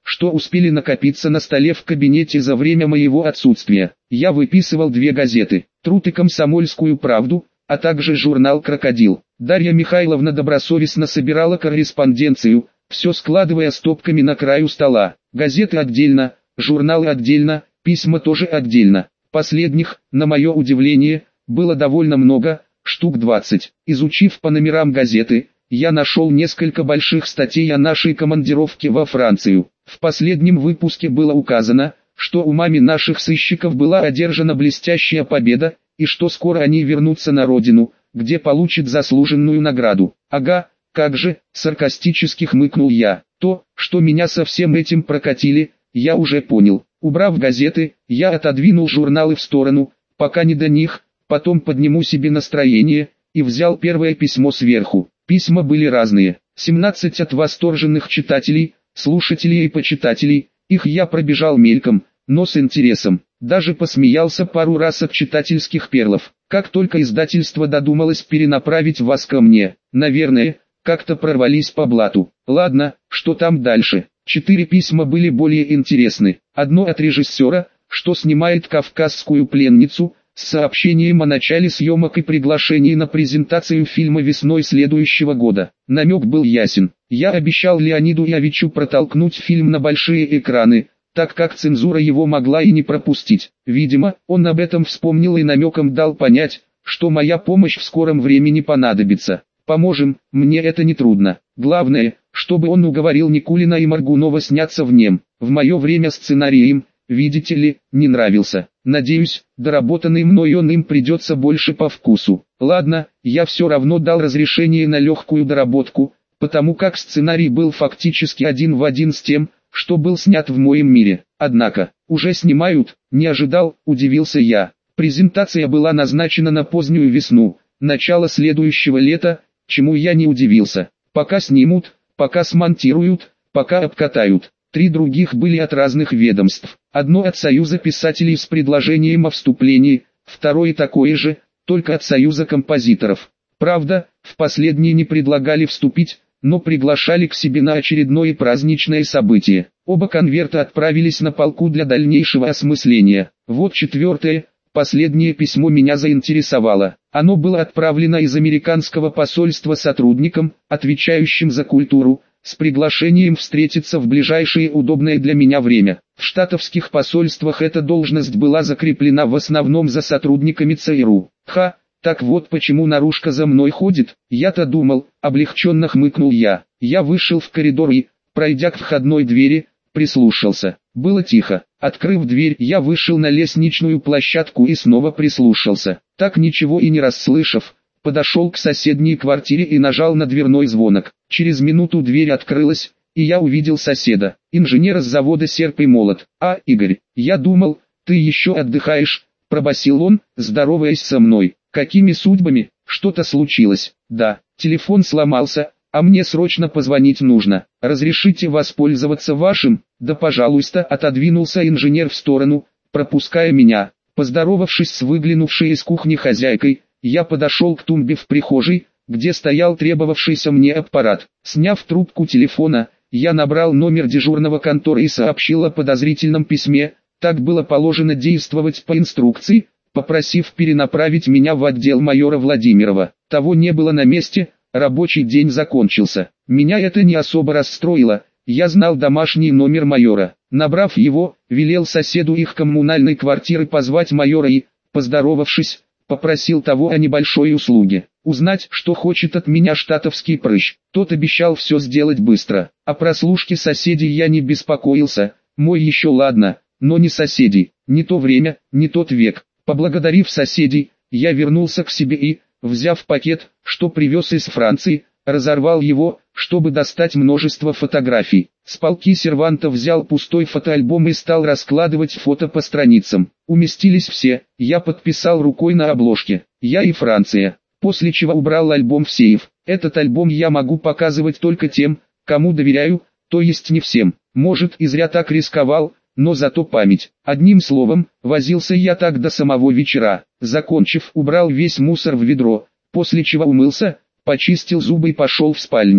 что успели накопиться на столе в кабинете за время моего отсутствия. Я выписывал две газеты, «Труд» и «Комсомольскую правду», а также журнал «Крокодил». Дарья Михайловна добросовестно собирала корреспонденцию, все складывая стопками на краю стола. Газеты отдельно, журналы отдельно, письма тоже отдельно. Последних, на мое удивление, было довольно много, штук двадцать. Изучив по номерам газеты, я нашел несколько больших статей о нашей командировке во Францию. В последнем выпуске было указано, что умами наших сыщиков была одержана блестящая победа, и что скоро они вернутся на родину, где получат заслуженную награду. Ага, как же, саркастически хмыкнул я. То, что меня со всем этим прокатили, я уже понял. Убрав газеты, я отодвинул журналы в сторону, пока не до них, потом подниму себе настроение, и взял первое письмо сверху. Письма были разные, семнадцать от восторженных читателей, слушателей и почитателей, их я пробежал мельком, но с интересом. Даже посмеялся пару раз от читательских перлов. Как только издательство додумалось перенаправить вас ко мне, наверное, как-то прорвались по блату. Ладно, что там дальше? Четыре письма были более интересны. Одно от режиссера, что снимает «Кавказскую пленницу», с сообщением о начале съемок и приглашении на презентацию фильма весной следующего года. Намек был ясен. Я обещал Леониду Явичу протолкнуть фильм на большие экраны, так как цензура его могла и не пропустить. Видимо, он об этом вспомнил и намеком дал понять, что моя помощь в скором времени понадобится. Поможем, мне это не трудно. Главное, чтобы он уговорил Никулина и Моргунова сняться в нем. В мое время сценарий им, видите ли, не нравился. Надеюсь, доработанный мной он им придется больше по вкусу. Ладно, я все равно дал разрешение на легкую доработку, потому как сценарий был фактически один в один с тем, что был снят в моем мире. Однако, уже снимают, не ожидал, удивился я. Презентация была назначена на позднюю весну, начало следующего лета, чему я не удивился. Пока снимут, пока смонтируют, пока обкатают. Три других были от разных ведомств. Одно от Союза писателей с предложением о вступлении, второе такое же, только от Союза композиторов. Правда, в последнее не предлагали вступить, но приглашали к себе на очередное праздничное событие. Оба конверта отправились на полку для дальнейшего осмысления. Вот четвертое, последнее письмо меня заинтересовало. Оно было отправлено из американского посольства сотрудникам, отвечающим за культуру, с приглашением встретиться в ближайшее удобное для меня время. В штатовских посольствах эта должность была закреплена в основном за сотрудниками ЦРУ. Ха, так вот почему наружка за мной ходит, я-то думал, облегченно хмыкнул я. Я вышел в коридор и, пройдя к входной двери, прислушался. Было тихо. Открыв дверь, я вышел на лестничную площадку и снова прислушался. Так ничего и не расслышав, подошел к соседней квартире и нажал на дверной звонок. Через минуту дверь открылась, и я увидел соседа, инженера с завода «Серп и молот». «А, Игорь, я думал, ты еще отдыхаешь», — пробасил он, здороваясь со мной. «Какими судьбами? Что-то случилось?» «Да, телефон сломался, а мне срочно позвонить нужно. Разрешите воспользоваться вашим?» «Да пожалуйста», — отодвинулся инженер в сторону, пропуская меня. Поздоровавшись с выглянувшей из кухни хозяйкой, я подошел к тумбе в прихожей, где стоял требовавшийся мне аппарат. Сняв трубку телефона, я набрал номер дежурного конторы и сообщил о подозрительном письме. Так было положено действовать по инструкции, попросив перенаправить меня в отдел майора Владимирова. Того не было на месте, рабочий день закончился. Меня это не особо расстроило, я знал домашний номер майора. Набрав его, велел соседу их коммунальной квартиры позвать майора и, поздоровавшись, попросил того о небольшой услуге. Узнать, что хочет от меня штатовский прыщ. Тот обещал все сделать быстро. О прослушке соседей я не беспокоился, мой еще ладно, но не соседей. Не то время, не тот век. Поблагодарив соседей, я вернулся к себе и, взяв пакет, что привез из Франции, разорвал его, чтобы достать множество фотографий. С полки серванта взял пустой фотоальбом и стал раскладывать фото по страницам. Уместились все, я подписал рукой на обложке. Я и Франция. После чего убрал альбом в сейф. Этот альбом я могу показывать только тем, кому доверяю, то есть не всем. Может, и зря так рисковал, но зато память. Одним словом, возился я так до самого вечера. Закончив, убрал весь мусор в ведро, после чего умылся, почистил зубы и пошел в спальню.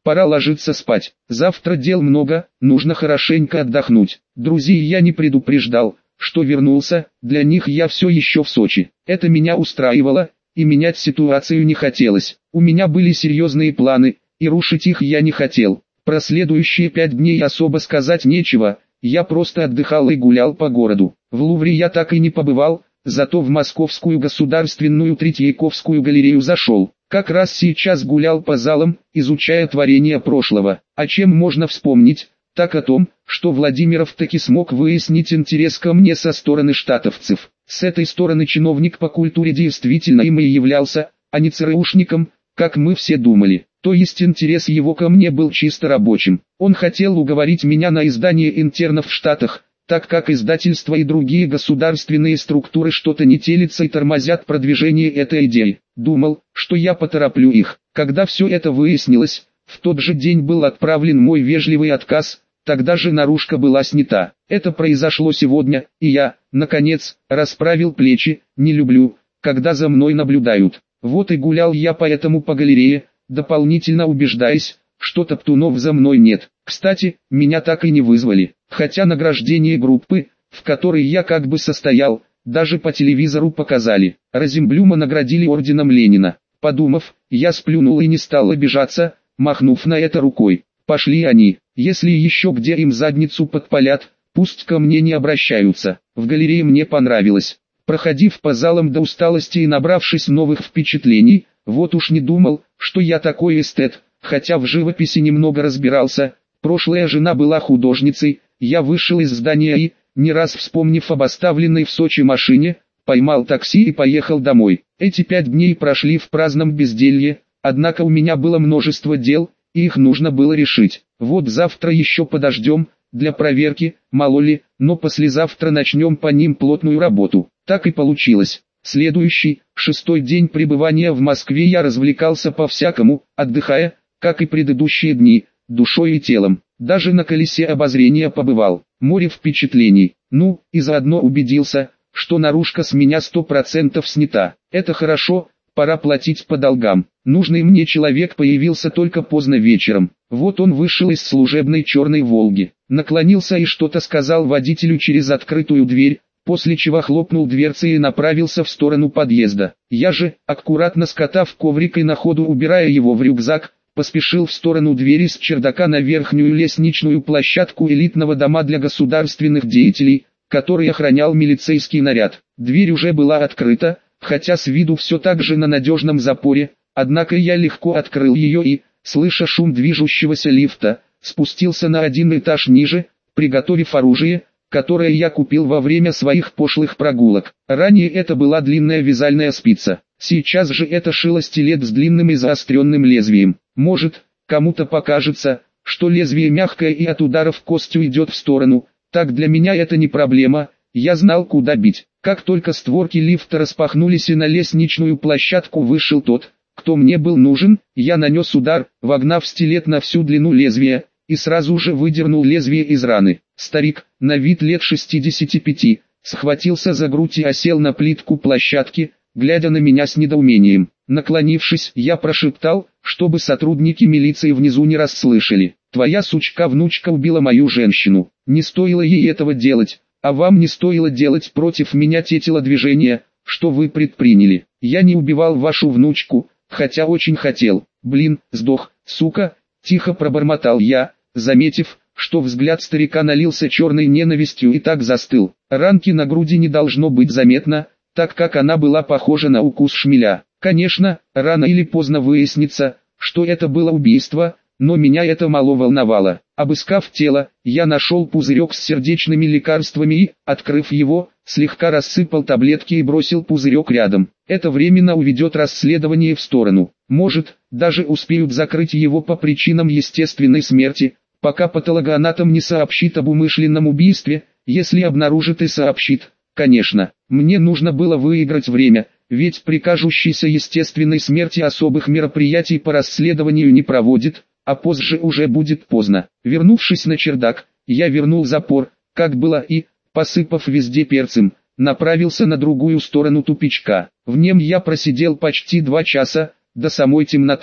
пора ложиться спать. Завтра дел много, нужно хорошенько отдохнуть. Друзей я не предупреждал, что вернулся, для них я все еще в Сочи. Это меня устраивало, и менять ситуацию не хотелось. У меня были серьезные планы, и рушить их я не хотел. Про следующие пять дней особо сказать нечего, я просто отдыхал и гулял по городу. В Лувре я так и не побывал, зато в Московскую государственную Третьяковскую галерею зашел. Как раз сейчас гулял по залам, изучая творения прошлого. О чем можно вспомнить, так о том, что Владимиров таки смог выяснить интерес ко мне со стороны штатовцев. С этой стороны чиновник по культуре действительно им и являлся, а не ЦРУшником, как мы все думали. То есть интерес его ко мне был чисто рабочим. Он хотел уговорить меня на издание интернов в Штатах, так как издательства и другие государственные структуры что-то не телятся и тормозят продвижение этой идеи. Думал, что я потороплю их. Когда все это выяснилось, в тот же день был отправлен мой вежливый отказ, тогда же наружка была снята. Это произошло сегодня, и я, наконец, расправил плечи. Не люблю, когда за мной наблюдают. Вот и гулял я поэтому по галерее, дополнительно убеждаясь, что топтунов за мной нет. Кстати, меня так и не вызвали, хотя награждение группы, в которой я как бы состоял, даже по телевизору показали. Розенблюма наградили орденом Ленина. Подумав, я сплюнул и не стал обижаться, махнув на это рукой. Пошли они, если еще где им задницу подпалят, пусть ко мне не обращаются. В галерее мне понравилось. Проходив по залам до усталости и набравшись новых впечатлений, вот уж не думал, что я такой эстет, хотя в живописи немного разбирался. Прошлая жена была художницей, я вышел из здания и, не раз вспомнив об оставленной в Сочи машине, поймал такси и поехал домой. Эти пять дней прошли в праздном безделье, однако у меня было множество дел, и их нужно было решить. Вот завтра еще подождем, для проверки, мало ли, но послезавтра начнем по ним плотную работу. Так и получилось. Следующий, шестой день пребывания в Москве я развлекался по-всякому, отдыхая, как и предыдущие дни, душой и телом. Даже на колесе обозрения побывал. Море впечатлений. Ну, и заодно убедился, что наружка с меня сто процентов снята. Это хорошо, пора платить по долгам. Нужный мне человек появился только поздно вечером. Вот он вышел из служебной черной «Волги». Наклонился и что-то сказал водителю через открытую дверь, после чего хлопнул дверцей и направился в сторону подъезда. Я же, аккуратно скотав коврик и на ходу убирая его в рюкзак, поспешил в сторону двери с чердака на верхнюю лестничную площадку элитного дома для государственных деятелей, который охранял милицейский наряд. Дверь уже была открыта, хотя с виду все так же на надежном запоре, однако я легко открыл ее и, слыша шум движущегося лифта, спустился на один этаж ниже, приготовив оружие, которое я купил во время своих пошлых прогулок. Ранее это была длинная вязальная спица, сейчас же это шило стилет с длинным и заостренным лезвием. Может, кому-то покажется, что лезвие мягкое и от ударов костью идет в сторону, так для меня это не проблема, я знал куда бить. Как только створки лифта распахнулись и на лестничную площадку вышел тот, кто мне был нужен, я нанес удар, вогнав стилет на всю длину лезвия, и сразу же выдернул лезвие из раны. Старик, на вид лет шестидесяти пяти, схватился за грудь и осел на плитку площадки, глядя на меня с недоумением. Наклонившись, я прошептал, чтобы сотрудники милиции внизу не расслышали: «Твоя сучка-внучка убила мою женщину. Не стоило ей этого делать, а вам не стоило делать против меня те телодвижения, что вы предприняли. Я не убивал вашу внучку, хотя очень хотел. Блин, сдох, сука!» Тихо пробормотал я, заметив, что взгляд старика налился черной ненавистью и так застыл. Ранки на груди не должно быть заметно, так как она была похожа на укус шмеля. Конечно, рано или поздно выяснится, что это было убийство, но меня это мало волновало. Обыскав тело, я нашел пузырек с сердечными лекарствами и, открыв его, слегка рассыпал таблетки и бросил пузырек рядом. Это временно уведет расследование в сторону. Может, даже успеют закрыть его по причинам естественной смерти, пока патологоанатом не сообщит об умышленном убийстве. Если обнаружит и сообщит, конечно, мне нужно было выиграть время, ведь при кажущейся естественной смерти особых мероприятий по расследованию не проводит, а позже уже будет поздно. Вернувшись на чердак, я вернул запор, как было и, посыпав везде перцем, направился на другую сторону тупичка. В нем я просидел почти два часа, до самой темноты.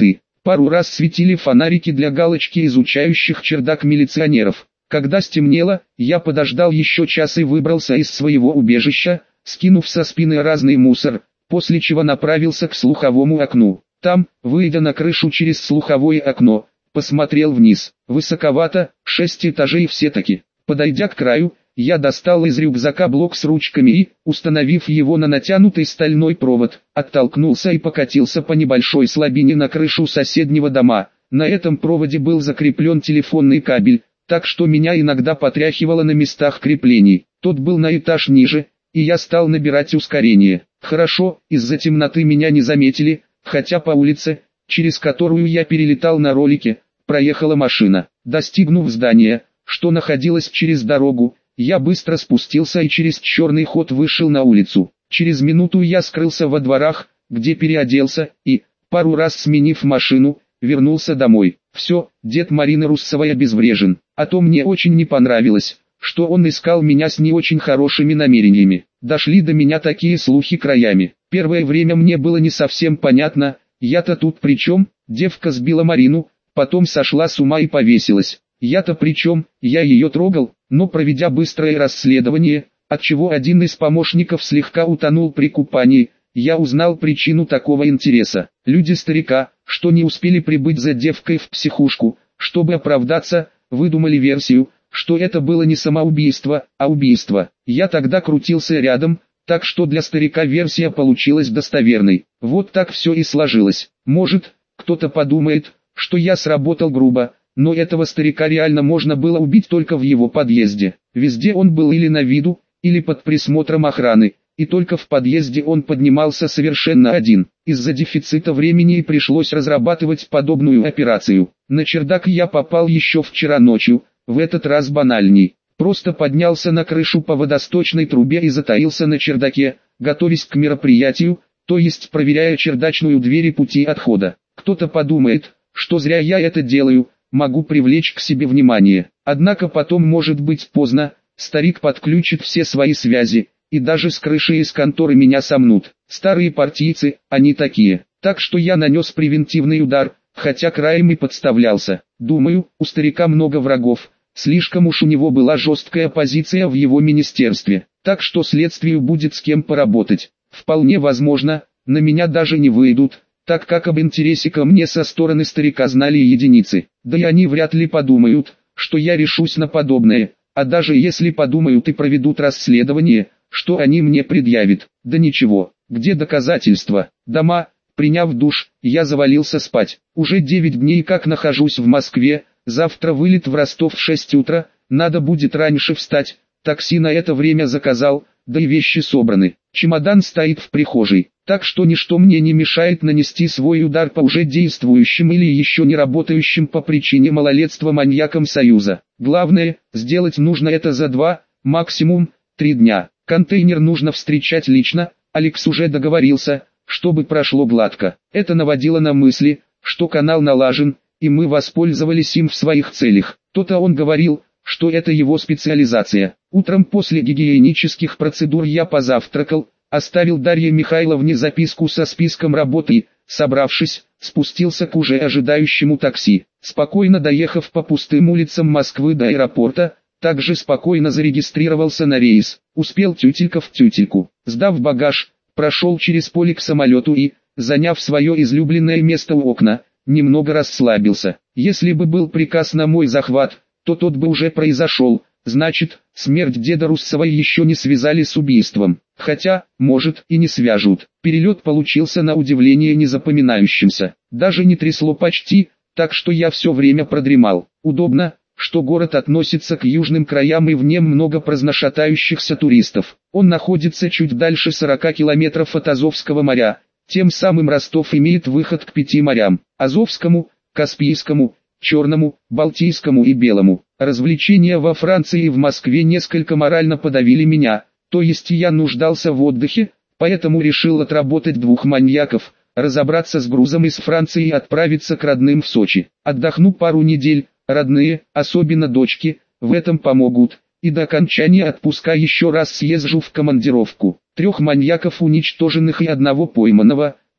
Пару раз светили фонарики для галочки изучающих чердак милиционеров. Когда стемнело, я подождал еще час и выбрался из своего убежища, скинув со спины разный мусор, после чего направился к слуховому окну. Там, выйдя на крышу через слуховое окно, посмотрел вниз. Высоковато, шесть этажей все-таки. Подойдя к краю, я достал из рюкзака блок с ручками и, установив его на натянутый стальной провод, оттолкнулся и покатился по небольшой слабине на крышу соседнего дома. На этом проводе был закреплен телефонный кабель, так что меня иногда потряхивало на местах креплений. Тот был на этаж ниже, и я стал набирать ускорение. Хорошо, из-за темноты меня не заметили, хотя по улице, через которую я перелетал на ролике, проехала машина. Достигнув здания, что находилось через дорогу, я быстро спустился и через черный ход вышел на улицу. Через минуту я скрылся во дворах, где переоделся, и, пару раз сменив машину, вернулся домой. Все, дед Марины Руссовой обезврежен. А то мне очень не понравилось, что он искал меня с не очень хорошими намерениями. Дошли до меня такие слухи краями. Первое время мне было не совсем понятно, я-то тут при чем? Девка сбила Марину, потом сошла с ума и повесилась. Я-то при чем? Я ее трогал, но проведя быстрое расследование, отчего один из помощников слегка утонул при купании, я узнал причину такого интереса. Люди старика, что не успели прибыть за девкой в психушку, чтобы оправдаться, выдумали версию, что это было не самоубийство, а убийство. Я тогда крутился рядом, так что для старика версия получилась достоверной. Вот так все и сложилось. Может, кто-то подумает, что я сработал грубо, но этого старика реально можно было убить только в его подъезде. Везде он был или на виду, или под присмотром охраны, и только в подъезде он поднимался совершенно один. Из-за дефицита времени и пришлось разрабатывать подобную операцию. На чердак я попал еще вчера ночью, в этот раз банальней. Просто поднялся на крышу по водосточной трубе и затаился на чердаке, готовясь к мероприятию, то есть проверяя чердачную дверь и пути отхода. Кто-то подумает, что зря я это делаю, могу привлечь к себе внимание. Однако потом может быть поздно, старик подключит все свои связи, и даже с крыши из конторы меня сомнут. Старые партийцы, они такие. Так что я нанес превентивный удар, хотя краем и подставлялся. Думаю, у старика много врагов. Слишком уж у него была жесткая позиция в его министерстве, так что следствию будет с кем поработать. Вполне возможно, на меня даже не выйдут, так как об интересе ко мне со стороны старика знали единицы. Да и они вряд ли подумают, что я решусь на подобное, а даже если подумают и проведут расследование, что они мне предъявят? Да ничего, где доказательства? Дома. Приняв душ, я завалился спать. Уже девять дней как нахожусь в Москве. Завтра вылет в Ростов в шесть утра, надо будет раньше встать, такси на это время заказал, да и вещи собраны. Чемодан стоит в прихожей, так что ничто мне не мешает нанести свой удар по уже действующим или еще не работающим по причине малолетства маньякам Союза. Главное, сделать нужно это за два, максимум, три дня. Контейнер нужно встречать лично, Алекс уже договорился, чтобы прошло гладко. Это наводило на мысли, что канал налажен, и мы воспользовались им в своих целях. То-то он говорил, что это его специализация. Утром после гигиенических процедур я позавтракал, оставил Дарье Михайловне записку со списком работы и, собравшись, спустился к уже ожидающему такси. Спокойно доехав по пустым улицам Москвы до аэропорта, также спокойно зарегистрировался на рейс. Успел тютелька в тютельку. Сдав багаж, прошел через поле к самолету и, заняв свое излюбленное место у окна, немного расслабился. Если бы был приказ на мой захват, то тот бы уже произошел, значит, смерть деда Руссовой еще не связали с убийством. Хотя, может, и не свяжут. Перелет получился на удивление незапоминающимся. Даже не трясло почти, так что я все время продремал. Удобно, что город относится к южным краям и в нем много праздношатающихся туристов. Он находится чуть дальше сорока километров от Азовского моря. Тем самым Ростов имеет выход к пяти морям – Азовскому, Каспийскому, Черному, Балтийскому и Белому. Развлечения во Франции и в Москве несколько морально подавили меня, то есть я нуждался в отдыхе, поэтому решил отработать двух маньяков, разобраться с грузом из Франции и отправиться к родным в Сочи. Отдохну пару недель, родные, особенно дочки, в этом помогут, и до окончания отпуска еще раз съезжу в командировку. Трех маньяков уничтоженных и одного пойманного,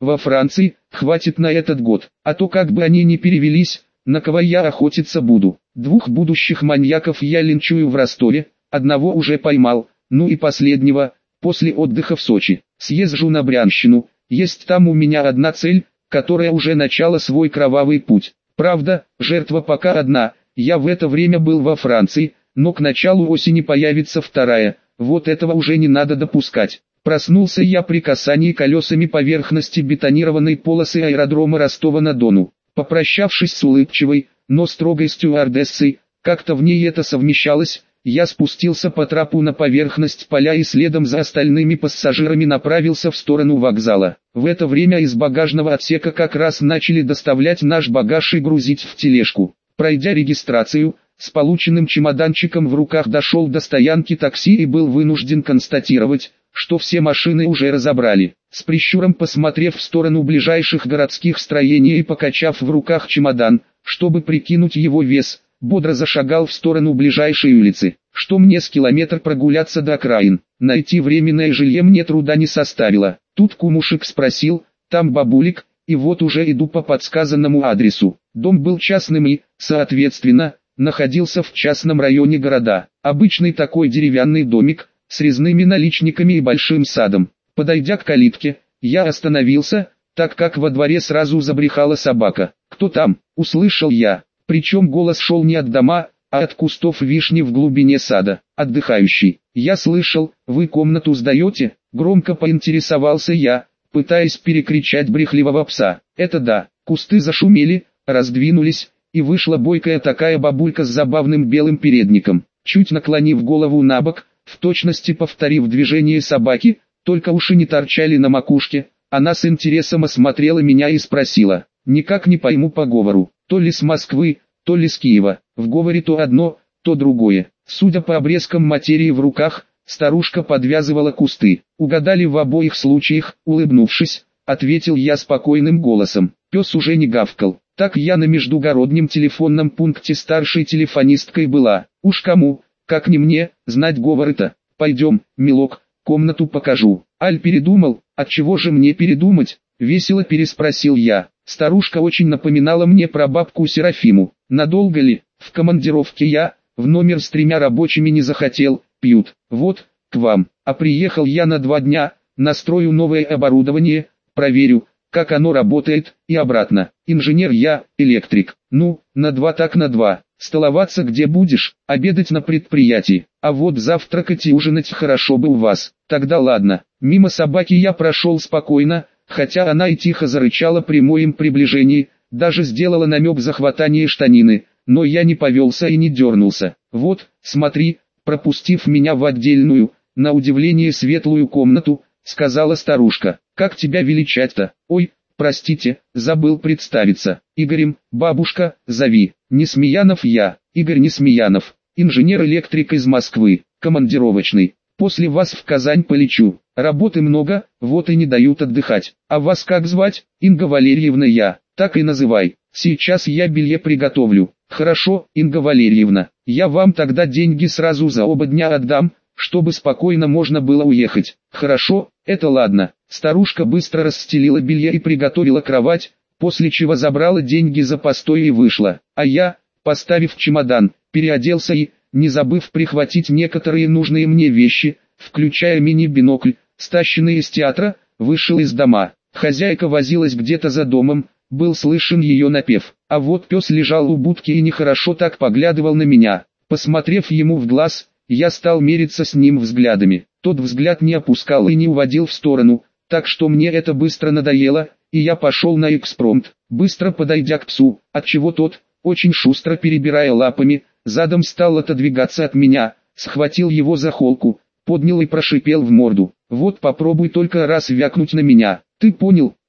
во Франции, хватит на этот год, а то как бы они не перевелись, на кого я охотиться буду. Двух будущих маньяков я линчую в Ростове, одного уже поймал, ну и последнего, после отдыха в Сочи, съезжу на Брянщину, есть там у меня одна цель, которая уже начала свой кровавый путь. Правда, жертва пока одна, я в это время был во Франции, но к началу осени появится вторая, вот этого уже не надо допускать. Проснулся я при касании колесами поверхности бетонированной полосы аэродрома Ростова-на-Дону. Попрощавшись с улыбчивой, но строгой стюардессой, как-то в ней это совмещалось, я спустился по трапу на поверхность поля и следом за остальными пассажирами направился в сторону вокзала. В это время из багажного отсека как раз начали доставлять наш багаж и грузить в тележку. Пройдя регистрацию, с полученным чемоданчиком в руках дошел до стоянки такси и был вынужден констатировать, что все машины уже разобрали. С прищуром посмотрев в сторону ближайших городских строений и покачав в руках чемодан, чтобы прикинуть его вес, бодро зашагал в сторону ближайшей улицы. Что мне с километр прогуляться до окраин, найти временное жилье мне труда не составило. Тут кумушек спросил, там бабулик, и вот уже иду по подсказанному адресу. Дом был частным и, соответственно, находился в частном районе города. Обычный такой деревянный домик, с резными наличниками и большим садом. Подойдя к калитке, я остановился, так как во дворе сразу забрехала собака. «Кто там?» – услышал я. Причем голос шел не от дома, а от кустов вишни в глубине сада. «Отдыхающий». «Я слышал, вы комнату сдаете?» – громко поинтересовался я, пытаясь перекричать брехливого пса. «Это да». Кусты зашумели, раздвинулись, и вышла бойкая такая бабулька с забавным белым передником. Чуть наклонив голову набок, в точности повторив движение собаки, только уши не торчали на макушке, она с интересом осмотрела меня и спросила, никак не пойму по говору, то ли с Москвы, то ли с Киева, в говоре то одно, то другое. Судя по обрезкам материи в руках, старушка подвязывала кусты. Угадали в обоих случаях, улыбнувшись, ответил я спокойным голосом. Пес уже не гавкал. Так я на междугороднем телефонном пункте старшей телефонисткой была. Уж кому, как не мне, знать говоры-то. Пойдем, милок, комнату покажу. Аль передумал, отчего же мне передумать? Весело переспросил я. Старушка очень напоминала мне про бабку Серафиму. Надолго ли? В командировке я, в номер с тремя рабочими не захотел, пьют. Вот, к вам. А приехал я на два дня, настрою новое оборудование, проверю, как оно работает, и обратно. Инженер я, электрик. Ну, на два так на два. Столоваться где будешь? Обедать на предприятии. А вот завтракать и ужинать хорошо бы у вас. Тогда ладно. Мимо собаки я прошел спокойно, хотя она и тихо зарычала при моем приближении, даже сделала намек захватания штанины, но я не повелся и не дернулся. Вот, смотри, пропустив меня в отдельную, на удивление светлую комнату, сказала старушка. Как тебя величать-то? Ой, простите, забыл представиться. Игорем, бабушка, зови. Несмеянов я, Игорь Несмеянов, инженер-электрик из Москвы, командировочный. После вас в Казань полечу. Работы много, вот и не дают отдыхать. А вас как звать? Инга Валерьевна я, так и называй. Сейчас я белье приготовлю. Хорошо, Инга Валерьевна, я вам тогда деньги сразу за оба дня отдам, чтобы спокойно можно было уехать. Хорошо, это ладно. Старушка быстро расстелила белье и приготовила кровать, после чего забрала деньги за постой и вышла. А я, поставив чемодан, переоделся и, не забыв прихватить некоторые нужные мне вещи, включая мини-бинокль, стащенный из театра, вышел из дома. Хозяйка возилась где-то за домом, был слышен ее напев. А вот пес лежал у будки и нехорошо так поглядывал на меня. Посмотрев ему в глаз, я стал мериться с ним взглядами. Тот взгляд не опускал и не уводил в сторону, так что мне это быстро надоело, и я пошел на экспромт, быстро подойдя к псу, отчего тот, очень шустро перебирая лапами, задом стал отодвигаться от меня, схватил его за холку, поднял и прошипел в морду. Вот попробуй только раз вякнуть на меня. Ты понял,